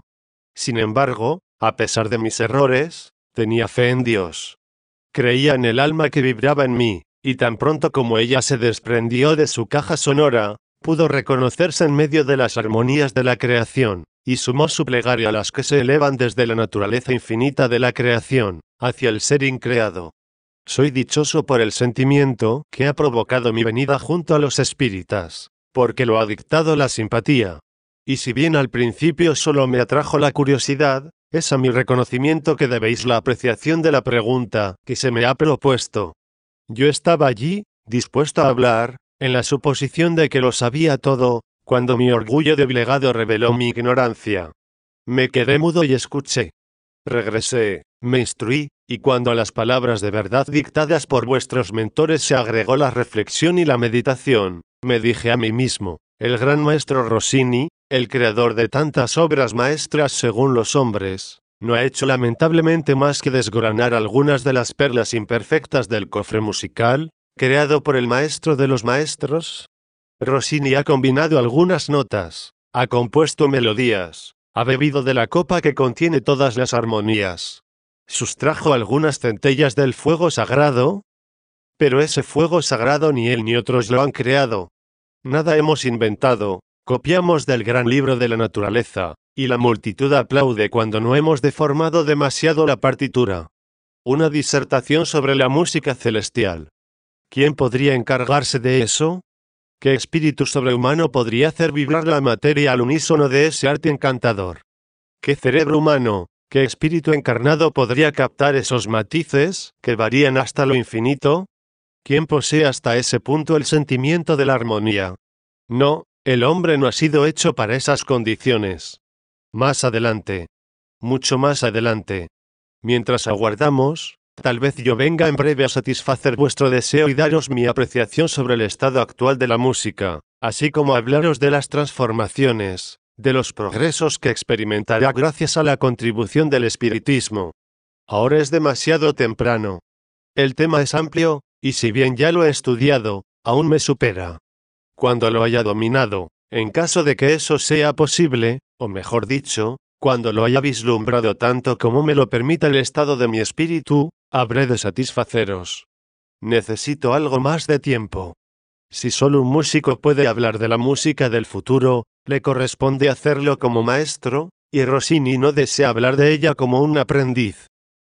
Speaker 1: Sin embargo, a pesar de mis errores, tenía fe en Dios. Creía en el alma que vibraba en mí, y tan pronto como ella se desprendió de su caja sonora, pudo reconocerse en medio de las armonías de la creación, y sumó su plegaria a las que se elevan desde la naturaleza infinita de la creación, hacia el ser increado. Soy dichoso por el sentimiento que ha provocado mi venida junto a los espíritas, porque lo ha dictado la simpatía. Y si bien al principio solo me atrajo la curiosidad, es a mi reconocimiento que debéis la apreciación de la pregunta que se me ha propuesto. Yo estaba allí, dispuesto a hablar, en la suposición de que lo sabía todo, cuando mi orgullo doblegado reveló mi ignorancia. Me quedé mudo y escuché. Regresé, me instruí, y cuando a las palabras de verdad dictadas por vuestros mentores se agregó la reflexión y la meditación, me dije a mí mismo, el gran maestro Rossini, el creador de tantas obras maestras según los hombres, no ha hecho lamentablemente más que desgranar algunas de las perlas imperfectas del cofre musical, creado por el maestro de los maestros. Rossini ha combinado algunas notas, ha compuesto melodías, ha bebido de la copa que contiene todas las armonías. Sustrajo algunas centellas del fuego sagrado, pero ese fuego sagrado ni él ni otros lo han creado. Nada hemos inventado, copiamos del gran libro de la naturaleza, y la multitud aplaude cuando no hemos deformado demasiado la partitura. Una disertación sobre la música celestial. ¿Quién podría encargarse de eso? ¿Qué espíritu sobrehumano podría hacer vibrar la materia al unísono de ese arte encantador? ¿Qué cerebro humano, qué espíritu encarnado podría captar esos matices, que varían hasta lo infinito? ¿Quién posee hasta ese punto el sentimiento de la armonía? No, el hombre no ha sido hecho para esas condiciones. Más adelante. Mucho más adelante. Mientras aguardamos, tal vez yo venga en breve a satisfacer vuestro deseo y daros mi apreciación sobre el estado actual de la música, así como hablaros de las transformaciones, de los progresos que experimentará gracias a la contribución del espiritismo. Ahora es demasiado temprano. El tema es amplio, y si bien ya lo he estudiado, aún me supera. Cuando lo haya dominado, en caso de que eso sea posible, o mejor dicho, cuando lo haya vislumbrado tanto como me lo permita el estado de mi espíritu, habré de satisfaceros. Necesito algo más de tiempo. Si solo un músico puede hablar de la música del futuro, le corresponde hacerlo como maestro, y Rossini no desea hablar de ella como un aprendiz.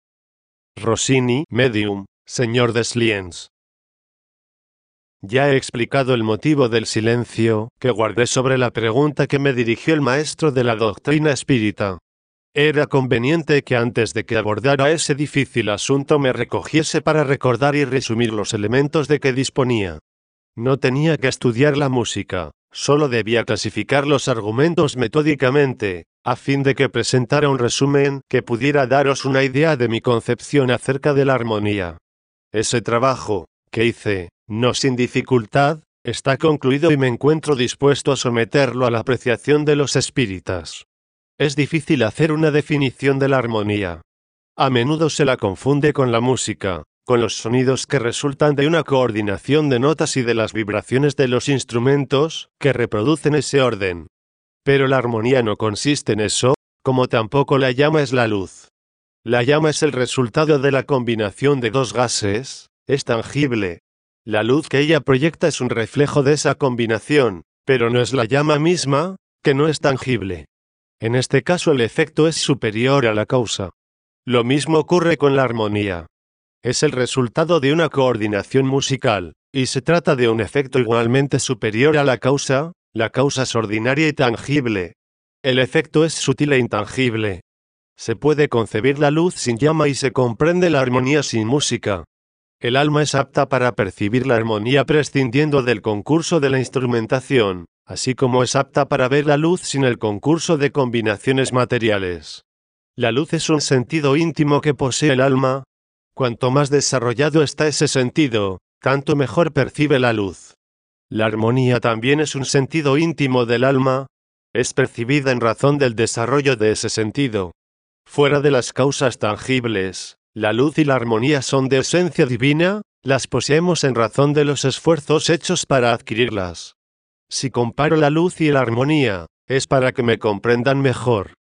Speaker 1: Rossini, medium, señor Desliens. Ya he explicado el motivo del silencio que guardé sobre la pregunta que me dirigió el maestro de la doctrina espírita. Era conveniente que antes de que abordara ese difícil asunto me recogiese para recordar y resumir los elementos de que disponía. No tenía que estudiar la música, solo debía clasificar los argumentos metódicamente, a fin de que presentara un resumen que pudiera daros una idea de mi concepción acerca de la armonía. Ese trabajo, que hice, no sin dificultad, está concluido y me encuentro dispuesto a someterlo a la apreciación de los espíritas. Es difícil hacer una definición de la armonía. A menudo se la confunde con la música, con los sonidos que resultan de una coordinación de notas y de las vibraciones de los instrumentos que reproducen ese orden. Pero la armonía no consiste en eso, como tampoco la llama es la luz. La llama es el resultado de la combinación de dos gases, es tangible. La luz que ella proyecta es un reflejo de esa combinación, pero no es la llama misma, que no es tangible. En este caso el efecto es superior a la causa. Lo mismo ocurre con la armonía. Es el resultado de una coordinación musical, y se trata de un efecto igualmente superior a la causa, la causa es ordinaria y tangible. El efecto es sutil e intangible. Se puede concebir la luz sin llama y se comprende la armonía sin música. El alma es apta para percibir la armonía prescindiendo del concurso de la instrumentación, así como es apta para ver la luz sin el concurso de combinaciones materiales. La luz es un sentido íntimo que posee el alma. Cuanto más desarrollado está ese sentido, tanto mejor percibe la luz. La armonía también es un sentido íntimo del alma. Es percibida en razón del desarrollo de ese sentido. Fuera de las causas tangibles, la luz y la armonía son de esencia divina, las poseemos en razón de los esfuerzos hechos para adquirirlas. Si comparo la luz y la armonía, es para que me comprendan mejor.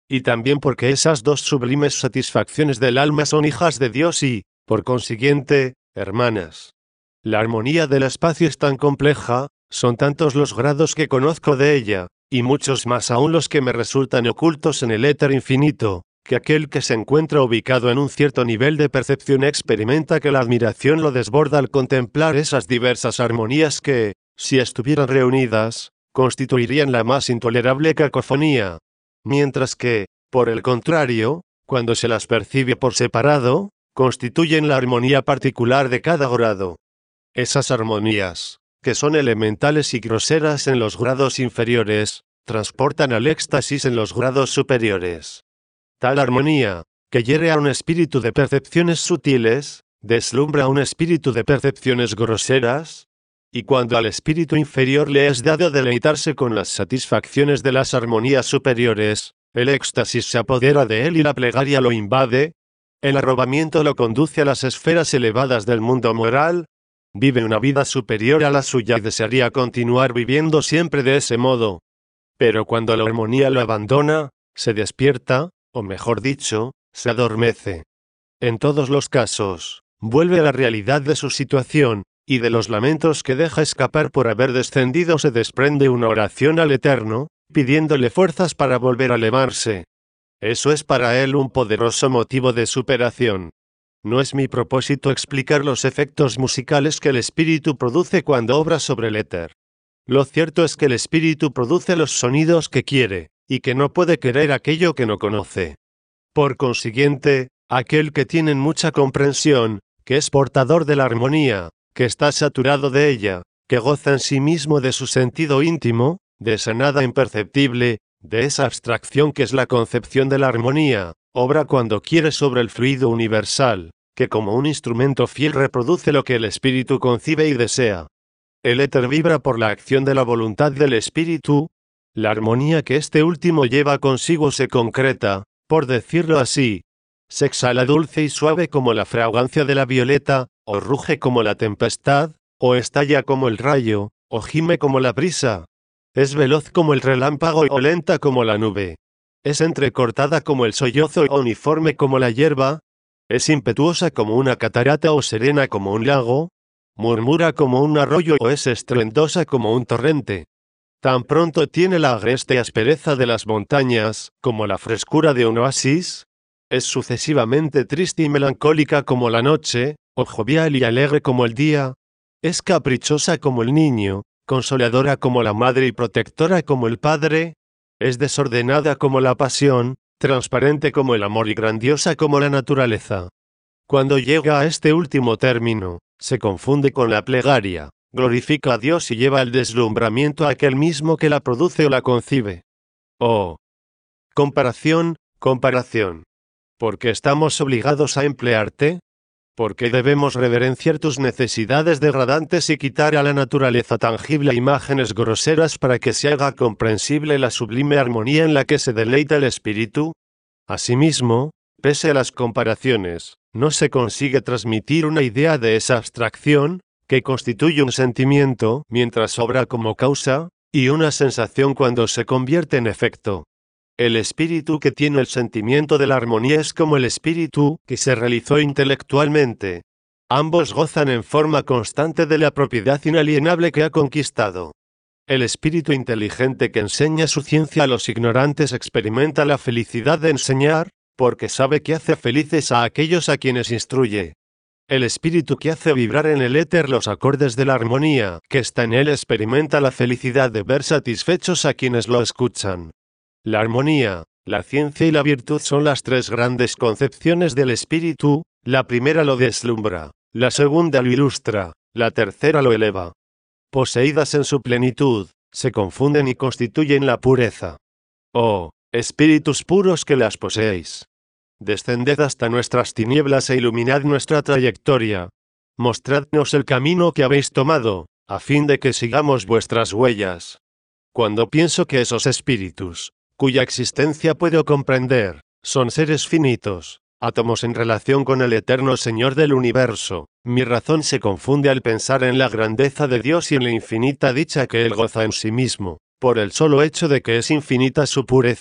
Speaker 1: y también porque esas dos sublimes satisfacciones del alma son hijas de Dios y, por consiguiente, hermanas. La armonía del espacio es tan compleja, son tantos los grados que conozco de ella, y muchos más aún los que me resultan ocultos en el éter infinito, que aquel que se encuentra ubicado en un cierto nivel de percepción experimenta que la admiración lo desborda al contemplar esas diversas armonías que, si estuvieran reunidas, constituirían la más intolerable cacofonía. Mientras que, por el contrario, cuando se las percibe por separado, constituyen la armonía particular de cada grado. Esas armonías, que son elementales y groseras en los grados inferiores, transportan al éxtasis en los grados superiores. Tal armonía, que hiere a un espíritu de percepciones sutiles, deslumbra a un espíritu de percepciones groseras, y cuando al espíritu inferior le es dado deleitarse con las satisfacciones de las armonías superiores, el éxtasis se apodera de él y la plegaria lo invade, el arrobamiento lo conduce a las esferas elevadas del mundo moral, vive una vida superior a la suya y desearía continuar viviendo siempre de ese modo. Pero cuando la armonía lo abandona, se despierta, o mejor dicho, se adormece. En todos los casos, vuelve a la realidad de su situación, y de los lamentos que deja escapar por haber descendido se desprende una oración al Eterno, pidiéndole fuerzas para volver a elevarse. Eso es para él un poderoso motivo de superación. No es mi propósito explicar los efectos musicales que el espíritu produce cuando obra sobre el éter. Lo cierto es que el espíritu produce los sonidos que quiere, y que no puede querer aquello que no conoce. Por consiguiente, aquel que tiene mucha comprensión, que es portador de la armonía, que está saturado de ella, que goza en sí mismo de su sentido íntimo, de esa nada imperceptible, de esa abstracción que es la concepción de la armonía, obra cuando quiere sobre el fluido universal, que como un instrumento fiel reproduce lo que el espíritu concibe y desea. El éter vibra por la acción de la voluntad del espíritu. La armonía que este último lleva consigo se concreta, por decirlo así. Se exhala dulce y suave como la fragancia de la violeta, o ruge como la tempestad, o estalla como el rayo, o gime como la brisa. Es veloz como el relámpago o lenta como la nube. Es entrecortada como el sollozo o uniforme como la hierba. Es impetuosa como una catarata o serena como un lago. Murmura como un arroyo o es estruendosa como un torrente. Tan pronto tiene la agreste aspereza de las montañas, como la frescura de un oasis. Es sucesivamente triste y melancólica como la noche, o jovial y alegre como el día. Es caprichosa como el niño, consoladora como la madre y protectora como el padre. Es desordenada como la pasión, transparente como el amor y grandiosa como la naturaleza. Cuando llega a este último término, se confunde con la plegaria, glorifica a Dios y lleva el deslumbramiento a aquel mismo que la produce o la concibe. Oh. Comparación, comparación. ¿Por qué estamos obligados a emplearte? ¿Por qué debemos reverenciar tus necesidades degradantes y quitar a la naturaleza tangible imágenes groseras para que se haga comprensible la sublime armonía en la que se deleita el espíritu? Asimismo, pese a las comparaciones, no se consigue transmitir una idea de esa abstracción, que constituye un sentimiento mientras obra como causa, y una sensación cuando se convierte en efecto. El espíritu que tiene el sentimiento de la armonía es como el espíritu que se realizó intelectualmente. Ambos gozan en forma constante de la propiedad inalienable que ha conquistado. El espíritu inteligente que enseña su ciencia a los ignorantes experimenta la felicidad de enseñar, porque sabe que hace felices a aquellos a quienes instruye. El espíritu que hace vibrar en el éter los acordes de la armonía que está en él experimenta la felicidad de ver satisfechos a quienes lo escuchan. La armonía, la ciencia y la virtud son las tres grandes concepciones del espíritu. La primera lo deslumbra, la segunda lo ilustra, la tercera lo eleva. Poseídas en su plenitud, se confunden y constituyen la pureza. Oh, espíritus puros que las poseéis. Descended hasta nuestras tinieblas e iluminad nuestra trayectoria. Mostradnos el camino que habéis tomado, a fin de que sigamos vuestras huellas. Cuando pienso que esos espíritus, cuya existencia puedo comprender, son seres finitos, átomos en relación con el eterno Señor del universo, mi razón se confunde al pensar en la grandeza de Dios y en la infinita dicha que Él goza en sí mismo, por el solo hecho de que es infinita su pureza,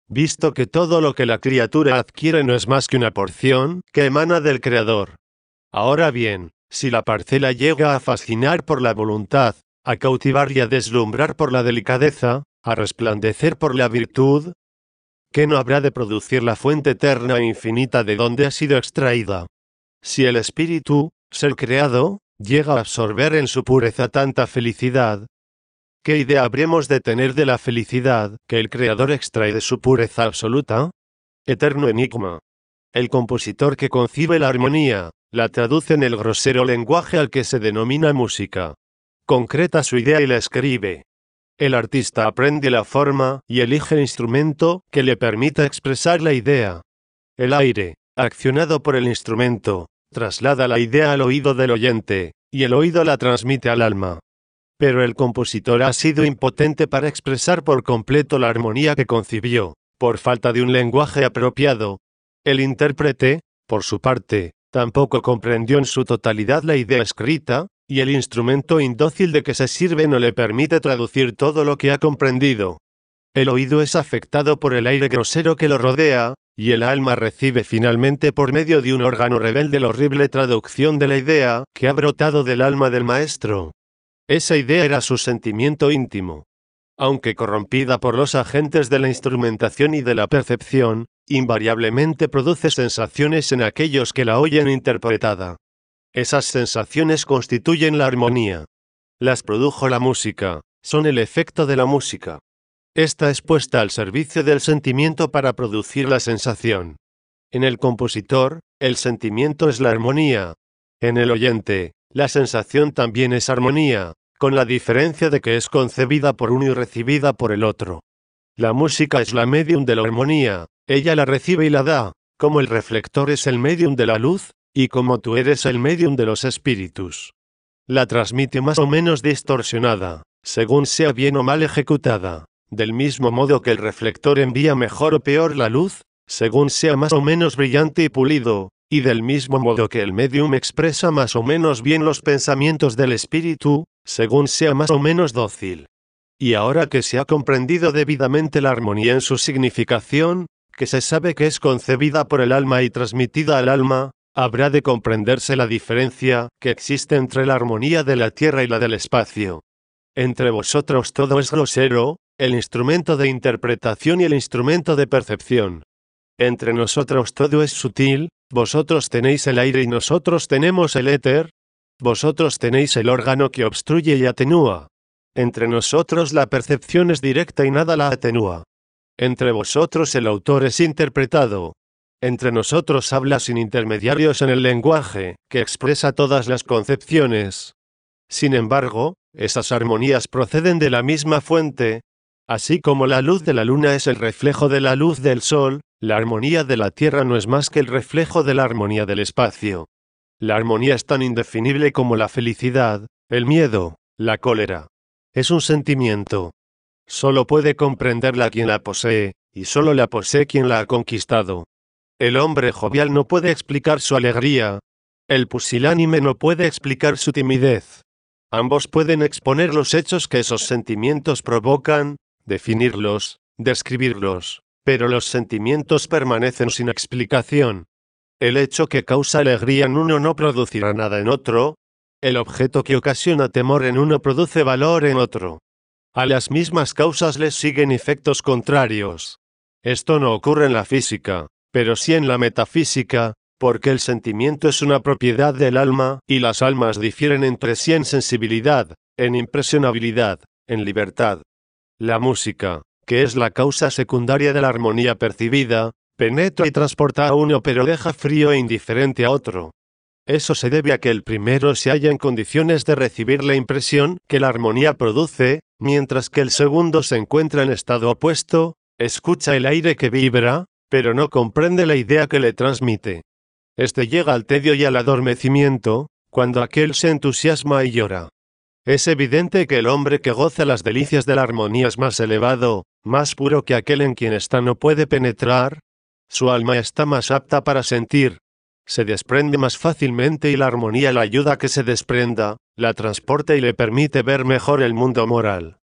Speaker 1: visto que todo lo que la criatura adquiere no es más que una porción que emana del Creador. Ahora bien, si la parcela llega a fascinar por la voluntad, a cautivar y a deslumbrar por la delicadeza, a resplandecer por la virtud, ¿qué no habrá de producir la fuente eterna e infinita de donde ha sido extraída? Si el espíritu, ser creado, llega a absorber en su pureza tanta felicidad, ¿qué idea habremos de tener de la felicidad que el Creador extrae de su pureza absoluta? Eterno enigma. El compositor que concibe la armonía, la traduce en el grosero lenguaje al que se denomina música. Concreta su idea y la escribe. El artista aprende la forma y elige el instrumento que le permita expresar la idea. El aire, accionado por el instrumento, traslada la idea al oído del oyente, y el oído la transmite al alma. Pero el compositor ha sido impotente para expresar por completo la armonía que concibió, por falta de un lenguaje apropiado. El intérprete, por su parte, tampoco comprendió en su totalidad la idea escrita, y el instrumento indócil de que se sirve no le permite traducir todo lo que ha comprendido. El oído es afectado por el aire grosero que lo rodea, y el alma recibe finalmente por medio de un órgano rebelde la horrible traducción de la idea que ha brotado del alma del maestro. Esa idea era su sentimiento íntimo. Aunque corrompida por los agentes de la instrumentación y de la percepción, invariablemente produce sensaciones en aquellos que la oyen interpretada. Esas sensaciones constituyen la armonía. Las produjo la música, son el efecto de la música. Esta es puesta al servicio del sentimiento para producir la sensación. En el compositor, el sentimiento es la armonía. En el oyente, la sensación también es armonía, con la diferencia de que es concebida por uno y recibida por el otro. La música es la medium de la armonía, ella la recibe y la da, como el reflector es el medium de la luz, y como tú eres el medium de los espíritus. La transmite más o menos distorsionada, según sea bien o mal ejecutada, del mismo modo que el reflector envía mejor o peor la luz, según sea más o menos brillante y pulido, y del mismo modo que el medium expresa más o menos bien los pensamientos del espíritu, según sea más o menos dócil. Y ahora que se ha comprendido debidamente la armonía en su significación, que se sabe que es concebida por el alma y transmitida al alma, habrá de comprenderse la diferencia que existe entre la armonía de la tierra y la del espacio. Entre vosotros todo es grosero, el instrumento de interpretación y el instrumento de percepción. Entre nosotros todo es sutil, vosotros tenéis el aire y nosotros tenemos el éter. Vosotros tenéis el órgano que obstruye y atenúa. Entre nosotros la percepción es directa y nada la atenúa. Entre vosotros el autor es interpretado. Entre nosotros habla sin intermediarios en el lenguaje, que expresa todas las concepciones. Sin embargo, esas armonías proceden de la misma fuente. Así como la luz de la luna es el reflejo de la luz del sol, la armonía de la tierra no es más que el reflejo de la armonía del espacio. La armonía es tan indefinible como la felicidad, el miedo, la cólera. Es un sentimiento. Solo puede comprenderla quien la posee, y solo la posee quien la ha conquistado. El hombre jovial no puede explicar su alegría. El pusilánime no puede explicar su timidez. Ambos pueden exponer los hechos que esos sentimientos provocan, definirlos, describirlos, pero los sentimientos permanecen sin explicación. El hecho que causa alegría en uno no producirá nada en otro. El objeto que ocasiona temor en uno produce valor en otro. A las mismas causas les siguen efectos contrarios. Esto no ocurre en la física, pero sí en la metafísica, porque el sentimiento es una propiedad del alma, y las almas difieren entre sí en sensibilidad, en impresionabilidad, en libertad. La música, que es la causa secundaria de la armonía percibida, penetra y transporta a uno pero deja frío e indiferente a otro. Eso se debe a que el primero se halla en condiciones de recibir la impresión que la armonía produce, mientras que el segundo se encuentra en estado opuesto, escucha el aire que vibra, pero no comprende la idea que le transmite. Este llega al tedio y al adormecimiento, cuando aquel se entusiasma y llora. Es evidente que el hombre que goza las delicias de la armonía es más elevado, más puro que aquel en quien ésta no puede penetrar. Su alma está más apta para sentir. Se desprende más fácilmente y la armonía la ayuda a que se desprenda, la transporta y le permite ver mejor el mundo moral.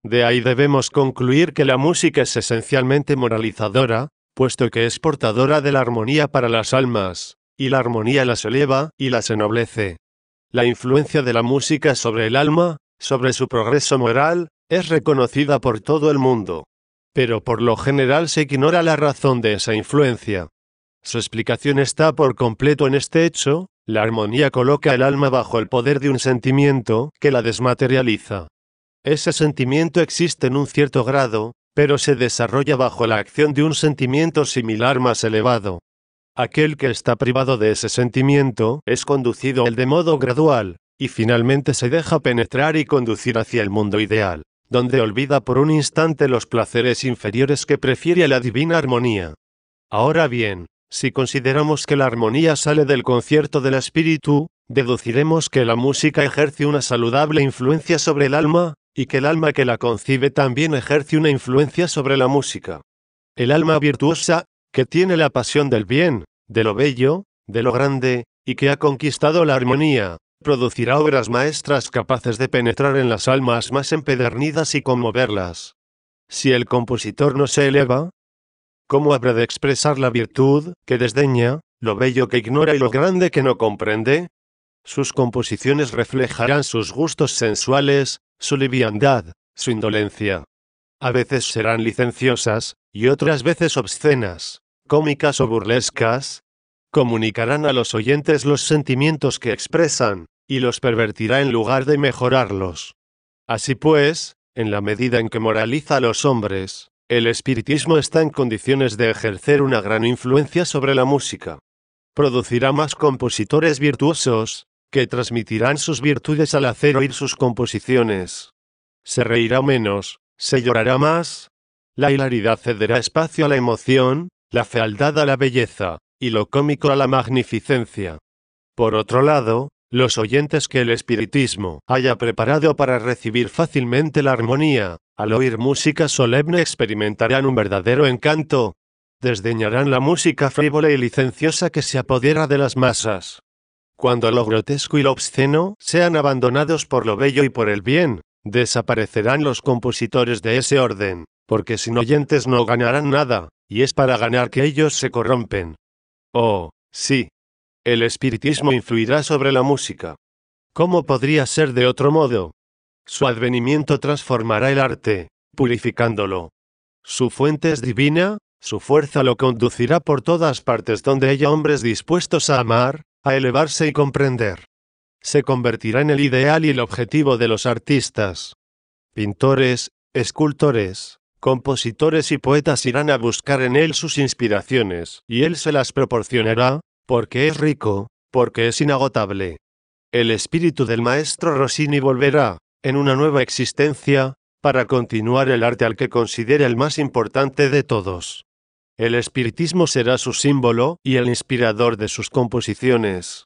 Speaker 1: De ahí debemos concluir que la música es esencialmente moralizadora, puesto que es portadora de la armonía para las almas, y la armonía las eleva y las ennoblece. La influencia de la música sobre el alma, sobre su progreso moral, es reconocida por todo el mundo. Pero por lo general se ignora la razón de esa influencia. Su explicación está por completo en este hecho: la armonía coloca el alma bajo el poder de un sentimiento que la desmaterializa. Ese sentimiento existe en un cierto grado, pero se desarrolla bajo la acción de un sentimiento similar más elevado. Aquel que está privado de ese sentimiento es conducido a él de modo gradual, y finalmente se deja penetrar y conducir hacia el mundo ideal, donde olvida por un instante los placeres inferiores que prefiere a la divina armonía. Ahora bien, si consideramos que la armonía sale del concierto del espíritu, deduciremos que la música ejerce una saludable influencia sobre el alma, y que el alma que la concibe también ejerce una influencia sobre la música. El alma virtuosa, que tiene la pasión del bien, de lo bello, de lo grande, y que ha conquistado la armonía, producirá obras maestras capaces de penetrar en las almas más empedernidas y conmoverlas. Si el compositor no se eleva, ¿cómo habrá de expresar la virtud que desdeña, lo bello que ignora y lo grande que no comprende? Sus composiciones reflejarán sus gustos sensuales, su liviandad, su indolencia. A veces serán licenciosas, y otras veces obscenas, cómicas o burlescas. Comunicarán a los oyentes los sentimientos que expresan, y los pervertirá en lugar de mejorarlos. Así pues, en la medida en que moraliza a los hombres, el espiritismo está en condiciones de ejercer una gran influencia sobre la música. Producirá más compositores virtuosos, que transmitirán sus virtudes al hacer oír sus composiciones. Se reirá menos, se llorará más. La hilaridad cederá espacio a la emoción, la fealdad a la belleza, y lo cómico a la magnificencia. Por otro lado, los oyentes que el espiritismo haya preparado para recibir fácilmente la armonía, al oír música solemne experimentarán un verdadero encanto. Desdeñarán la música frívola y licenciosa que se apodera de las masas. Cuando lo grotesco y lo obsceno sean abandonados por lo bello y por el bien, desaparecerán los compositores de ese orden, porque sin oyentes no ganarán nada, y es para ganar que ellos se corrompen. Oh, sí. El espiritismo influirá sobre la música. ¿Cómo podría ser de otro modo? Su advenimiento transformará el arte, purificándolo. Su fuente es divina, su fuerza lo conducirá por todas partes donde haya hombres dispuestos a amar, a elevarse y comprender. Se convertirá en el ideal y el objetivo de los artistas. Pintores, escultores, compositores y poetas irán a buscar en él sus inspiraciones, y él se las proporcionará, porque es rico, porque es inagotable. El espíritu del maestro Rossini volverá, en una nueva existencia, para continuar el arte al que considera el más importante de todos. El espiritismo será su símbolo y el inspirador de sus composiciones.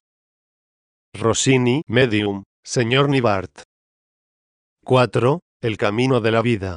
Speaker 1: Rossini, Medium, señor Nibart. cuatro. El camino de la vida.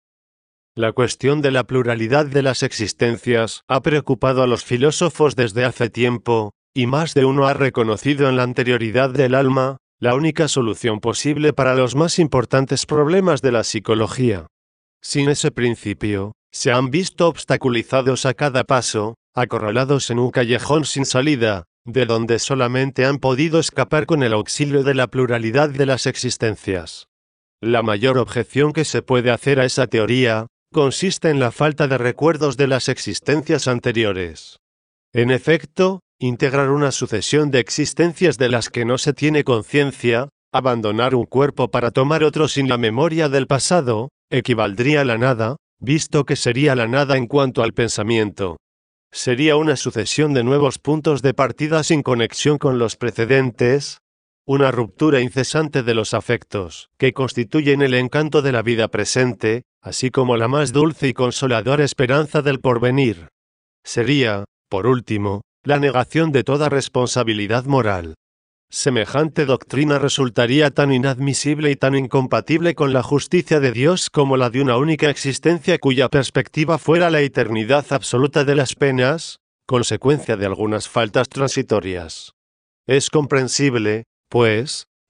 Speaker 1: La cuestión de la pluralidad de las existencias ha preocupado a los filósofos desde hace tiempo, y más de uno ha reconocido en la anterioridad del alma la única solución posible para los más importantes problemas de la psicología. Sin ese principio, se han visto obstaculizados a cada paso, acorralados en un callejón sin salida, de donde solamente han podido escapar con el auxilio de la pluralidad de las existencias. La mayor objeción que se puede hacer a esa teoría consiste en la falta de recuerdos de las existencias anteriores. En efecto, integrar una sucesión de existencias de las que no se tiene conciencia, abandonar un cuerpo para tomar otro sin la memoria del pasado, equivaldría a la nada, visto que sería la nada en cuanto al pensamiento. Sería una sucesión de nuevos puntos de partida sin conexión con los precedentes, una ruptura incesante de los afectos, que constituyen el encanto de la vida presente, así como la más dulce y consoladora esperanza del porvenir. Sería, por último, la negación de toda responsabilidad moral. Semejante doctrina resultaría tan inadmisible y tan incompatible con la justicia de Dios como la de una única existencia cuya perspectiva fuera la eternidad absoluta de las penas, consecuencia de algunas faltas transitorias. Es comprensible, pues,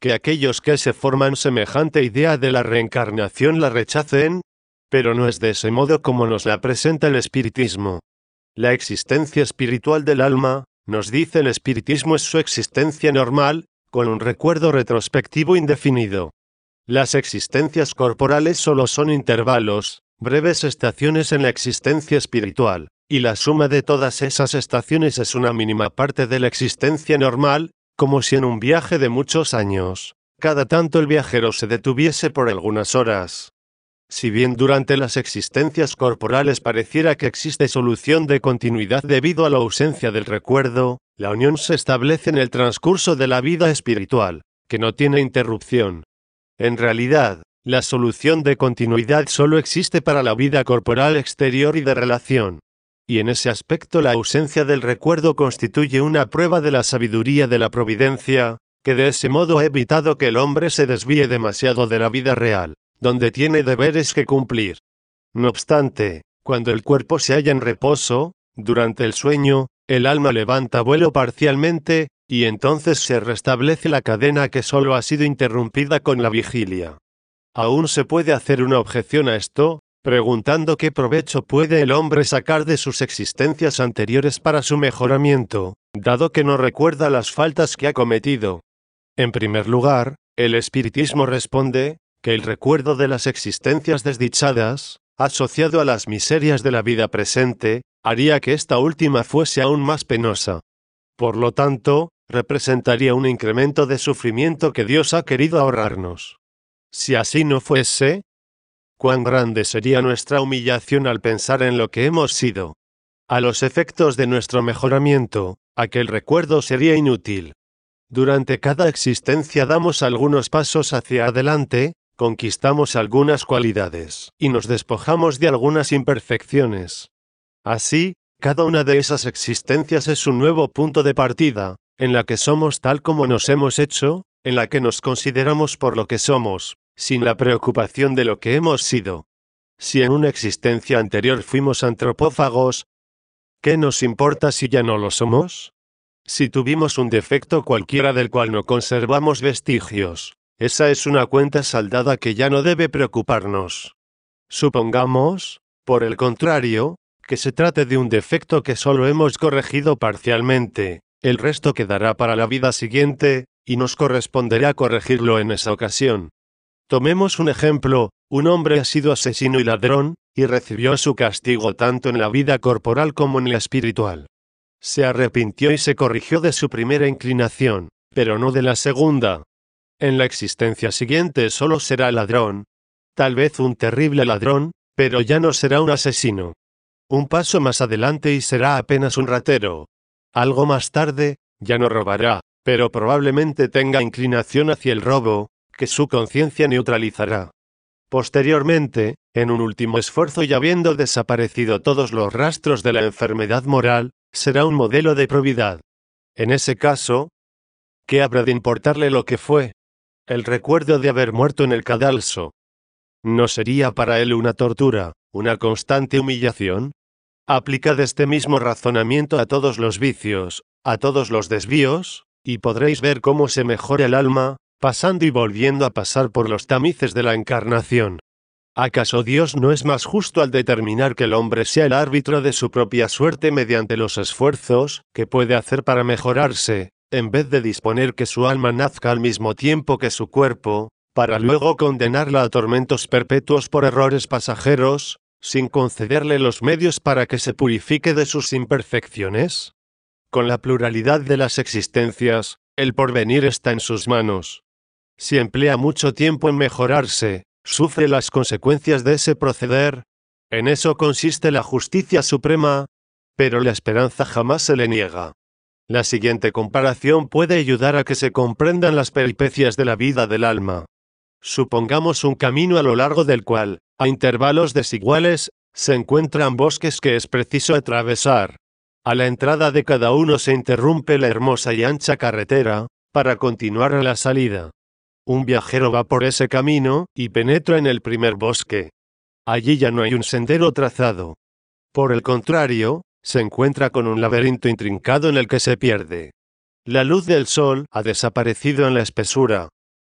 Speaker 1: que aquellos que se forman semejante idea de la reencarnación la rechacen, pero no es de ese modo como nos la presenta el espiritismo. La existencia espiritual del alma, nos dice el espiritismo, es su existencia normal, con un recuerdo retrospectivo indefinido. Las existencias corporales solo son intervalos, breves estaciones en la existencia espiritual, y la suma de todas esas estaciones es una mínima parte de la existencia normal, como si en un viaje de muchos años, cada tanto el viajero se detuviese por algunas horas. Si bien durante las existencias corporales pareciera que existe solución de continuidad debido a la ausencia del recuerdo, la unión se establece en el transcurso de la vida espiritual, que no tiene interrupción. En realidad, la solución de continuidad solo existe para la vida corporal exterior y de relación. Y en ese aspecto la ausencia del recuerdo constituye una prueba de la sabiduría de la providencia, que de ese modo ha evitado que el hombre se desvíe demasiado de la vida real, donde tiene deberes que cumplir. No obstante, cuando el cuerpo se halla en reposo, durante el sueño, el alma levanta vuelo parcialmente, y entonces se restablece la cadena que solo ha sido interrumpida con la vigilia. Aún se puede hacer una objeción a esto, preguntando qué provecho puede el hombre sacar de sus existencias anteriores para su mejoramiento, dado que no recuerda las faltas que ha cometido. En primer lugar, el espiritismo responde que el recuerdo de las existencias desdichadas, asociado a las miserias de la vida presente, haría que esta última fuese aún más penosa. Por lo tanto, representaría un incremento de sufrimiento que Dios ha querido ahorrarnos. Si así no fuese, cuán grande sería nuestra humillación al pensar en lo que hemos sido. A los efectos de nuestro mejoramiento, aquel recuerdo sería inútil. Durante cada existencia damos algunos pasos hacia adelante, conquistamos algunas cualidades y nos despojamos de algunas imperfecciones. Así, cada una de esas existencias es un nuevo punto de partida, en la que somos tal como nos hemos hecho, en la que nos consideramos por lo que somos, sin la preocupación de lo que hemos sido. Si en una existencia anterior fuimos antropófagos, ¿qué nos importa si ya no lo somos? Si tuvimos un defecto cualquiera del cual no conservamos vestigios, esa es una cuenta saldada que ya no debe preocuparnos. Supongamos, por el contrario, que se trate de un defecto que solo hemos corregido parcialmente, el resto quedará para la vida siguiente, y nos corresponderá corregirlo en esa ocasión. Tomemos un ejemplo: un hombre ha sido asesino y ladrón, y recibió su castigo tanto en la vida corporal como en la espiritual. Se arrepintió y se corrigió de su primera inclinación, pero no de la segunda. En la existencia siguiente solo será ladrón, tal vez un terrible ladrón, pero ya no será un asesino. Un paso más adelante y será apenas un ratero. Algo más tarde, ya no robará, pero probablemente tenga inclinación hacia el robo, que su conciencia neutralizará. Posteriormente, en un último esfuerzo y habiendo desaparecido todos los rastros de la enfermedad moral, será un modelo de probidad. En ese caso, ¿qué habrá de importarle lo que fue? El recuerdo de haber muerto en el cadalso. ¿No sería para él una tortura, una constante humillación? Aplicad este mismo razonamiento a todos los vicios, a todos los desvíos, y podréis ver cómo se mejora el alma, pasando y volviendo a pasar por los tamices de la encarnación. ¿Acaso Dios no es más justo al determinar que el hombre sea el árbitro de su propia suerte mediante los esfuerzos que puede hacer para mejorarse, en vez de disponer que su alma nazca al mismo tiempo que su cuerpo, para luego condenarla a tormentos perpetuos por errores pasajeros, sin concederle los medios para que se purifique de sus imperfecciones? Con la pluralidad de las existencias, el porvenir está en sus manos. Si emplea mucho tiempo en mejorarse, sufre las consecuencias de ese proceder. En eso consiste la justicia suprema, pero la esperanza jamás se le niega. La siguiente comparación puede ayudar a que se comprendan las peripecias de la vida del alma. Supongamos un camino a lo largo del cual, a intervalos desiguales, se encuentran bosques que es preciso atravesar. A la entrada de cada uno se interrumpe la hermosa y ancha carretera, para continuar a la salida. Un viajero va por ese camino, y penetra en el primer bosque. Allí ya no hay un sendero trazado. Por el contrario, se encuentra con un laberinto intrincado en el que se pierde. La luz del sol ha desaparecido en la espesura.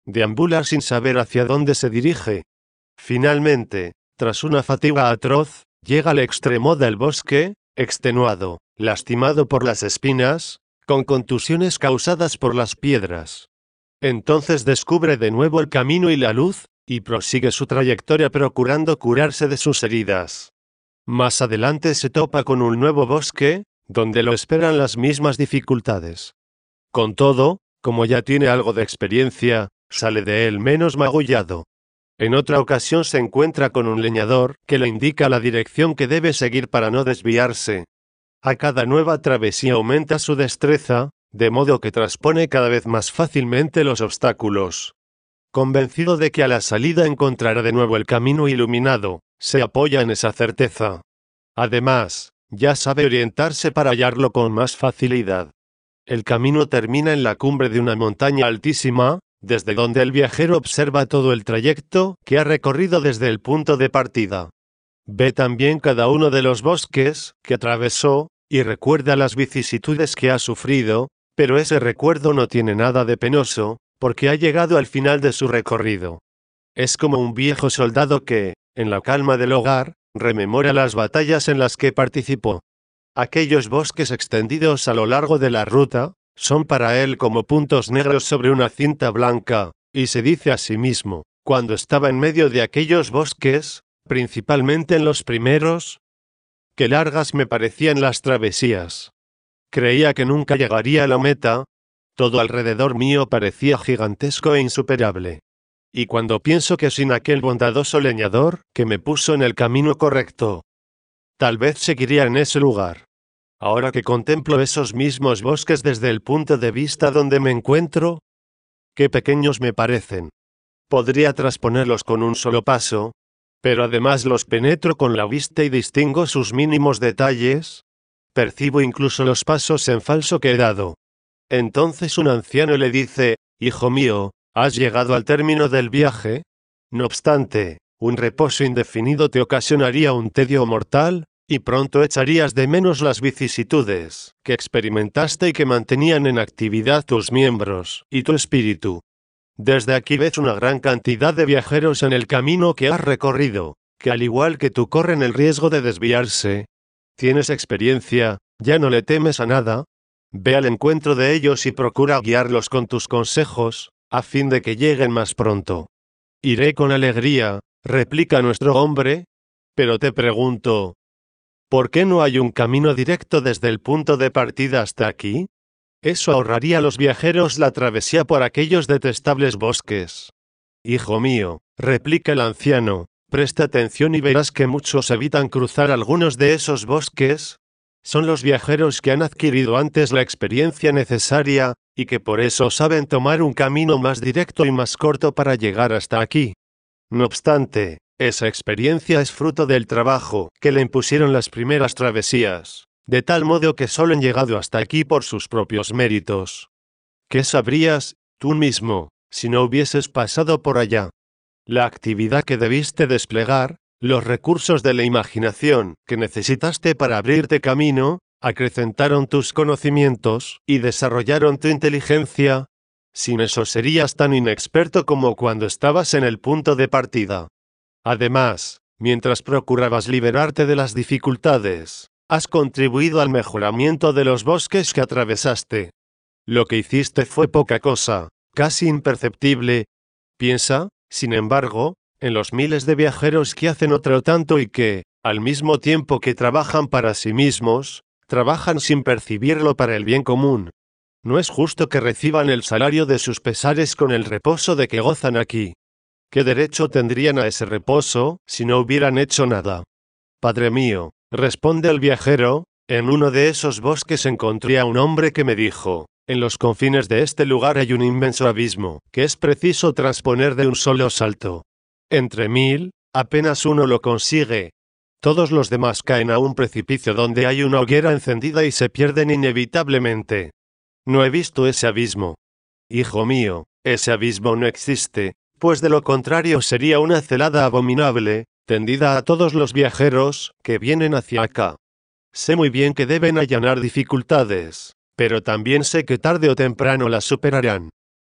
Speaker 1: deambula sin saber hacia dónde se dirige. Finalmente, tras una fatiga atroz, llega al extremo del bosque, extenuado, lastimado por las espinas, con contusiones causadas por las piedras. Entonces descubre de nuevo el camino y la luz, y prosigue su trayectoria procurando curarse de sus heridas. Más adelante se topa con un nuevo bosque, donde lo esperan las mismas dificultades. Con todo, como ya tiene algo de experiencia, sale de él menos magullado. En otra ocasión se encuentra con un leñador, que le indica la dirección que debe seguir para no desviarse. A cada nueva travesía aumenta su destreza, de modo que traspone cada vez más fácilmente los obstáculos. Convencido de que a la salida encontrará de nuevo el camino iluminado, se apoya en esa certeza. Además, ya sabe orientarse para hallarlo con más facilidad. El camino termina en la cumbre de una montaña altísima, desde donde el viajero observa todo el trayecto que ha recorrido desde el punto de partida. Ve también cada uno de los bosques que atravesó, y recuerda las vicisitudes que ha sufrido, pero ese recuerdo no tiene nada de penoso, porque ha llegado al final de su recorrido. Es como un viejo soldado que, en la calma del hogar, rememora las batallas en las que participó. Aquellos bosques extendidos a lo largo de la ruta, son para él como puntos negros sobre una cinta blanca, y se dice a sí mismo, cuando estaba en medio de aquellos bosques, principalmente en los primeros, qué largas me parecían las travesías. Creía que nunca llegaría a la meta, todo alrededor mío parecía gigantesco e insuperable. Y cuando pienso que sin aquel bondadoso leñador, que me puso en el camino correcto, tal vez seguiría en ese lugar. Ahora que contemplo esos mismos bosques desde el punto de vista donde me encuentro, qué pequeños me parecen. Podría trasponerlos con un solo paso, pero además los penetro con la vista y distingo sus mínimos detalles, percibo incluso los pasos en falso que he dado. Entonces un anciano le dice, «Hijo mío, ¿has llegado al término del viaje? No obstante, un reposo indefinido te ocasionaría un tedio mortal, y pronto echarías de menos las vicisitudes que experimentaste y que mantenían en actividad tus miembros y tu espíritu. Desde aquí ves una gran cantidad de viajeros en el camino que has recorrido, que al igual que tú corren el riesgo de desviarse. Tienes experiencia, ya no le temes a nada. Ve al encuentro de ellos y procura guiarlos con tus consejos, a fin de que lleguen más pronto». «Iré con alegría», replica nuestro hombre, «pero te pregunto, ¿por qué no hay un camino directo desde el punto de partida hasta aquí? Eso ahorraría a los viajeros la travesía por aquellos detestables bosques». «Hijo mío», replica el anciano, «presta atención y verás que muchos evitan cruzar algunos de esos bosques. Son los viajeros que han adquirido antes la experiencia necesaria, y que por eso saben tomar un camino más directo y más corto para llegar hasta aquí. No obstante, esa experiencia es fruto del trabajo que le impusieron las primeras travesías, de tal modo que solo han llegado hasta aquí por sus propios méritos. ¿Qué sabrías, tú mismo, si no hubieses pasado por allá? La actividad que debiste desplegar, los recursos de la imaginación que necesitaste para abrirte camino, acrecentaron tus conocimientos y desarrollaron tu inteligencia. Sin eso serías tan inexperto como cuando estabas en el punto de partida. Además, mientras procurabas liberarte de las dificultades, has contribuido al mejoramiento de los bosques que atravesaste. Lo que hiciste fue poca cosa, casi imperceptible. Piensa, sin embargo, en los miles de viajeros que hacen otro tanto y que, al mismo tiempo que trabajan para sí mismos, trabajan sin percibirlo para el bien común. No es justo que reciban el salario de sus pesares con el reposo de que gozan aquí. ¿Qué derecho tendrían a ese reposo si no hubieran hecho nada? Padre mío, responde el viajero, en uno de esos bosques encontré a un hombre que me dijo, en los confines de este lugar hay un inmenso abismo, que es preciso trasponer de un solo salto. Entre mil, apenas uno lo consigue. Todos los demás caen a un precipicio donde hay una hoguera encendida y se pierden inevitablemente. No he visto ese abismo. Hijo mío, ese abismo no existe, pues de lo contrario sería una celada abominable, tendida a todos los viajeros que vienen hacia acá. Sé muy bien que deben allanar dificultades, pero también sé que tarde o temprano las superarán.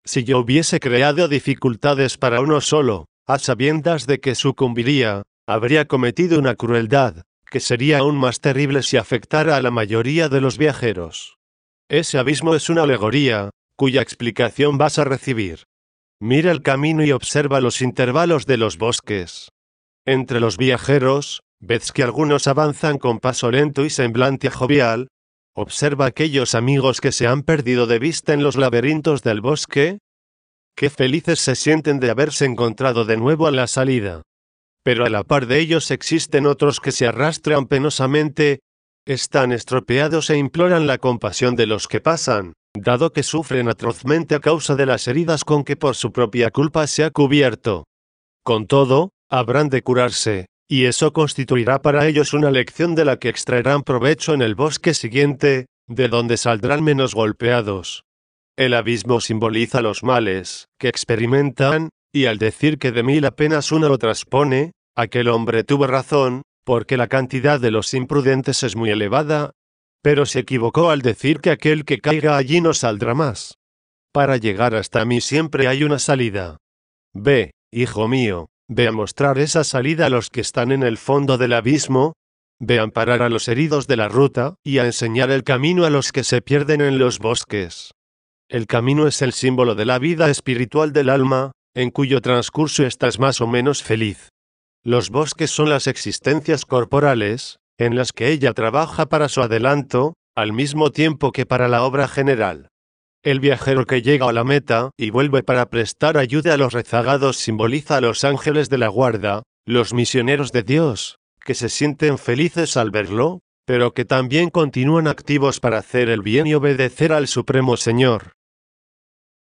Speaker 1: Si yo hubiese creado dificultades para uno solo, a sabiendas de que sucumbiría, habría cometido una crueldad, que sería aún más terrible si afectara a la mayoría de los viajeros. Ese abismo es una alegoría, cuya explicación vas a recibir. Mira el camino y observa los intervalos de los bosques. Entre los viajeros, ves que algunos avanzan con paso lento y semblante jovial. Observa aquellos amigos que se han perdido de vista en los laberintos del bosque. Qué felices se sienten de haberse encontrado de nuevo a la salida. Pero a la par de ellos existen otros que se arrastran penosamente, están estropeados e imploran la compasión de los que pasan, dado que sufren atrozmente a causa de las heridas con que por su propia culpa se ha cubierto. Con todo, habrán de curarse, y eso constituirá para ellos una lección de la que extraerán provecho en el bosque siguiente, de donde saldrán menos golpeados. El abismo simboliza los males que experimentan, y al decir que de mil apenas uno lo traspone, aquel hombre tuvo razón, porque la cantidad de los imprudentes es muy elevada, pero se equivocó al decir que aquel que caiga allí no saldrá más. Para llegar hasta mí siempre hay una salida. Ve, hijo mío, ve a mostrar esa salida a los que están en el fondo del abismo, ve a amparar a los heridos de la ruta, y a enseñar el camino a los que se pierden en los bosques. El camino es el símbolo de la vida espiritual del alma, en cuyo transcurso estás más o menos feliz. Los bosques son las existencias corporales, en las que ella trabaja para su adelanto, al mismo tiempo que para la obra general. El viajero que llega a la meta y vuelve para prestar ayuda a los rezagados simboliza a los ángeles de la guarda, los misioneros de Dios, que se sienten felices al verlo, pero que también continúan activos para hacer el bien y obedecer al Supremo Señor.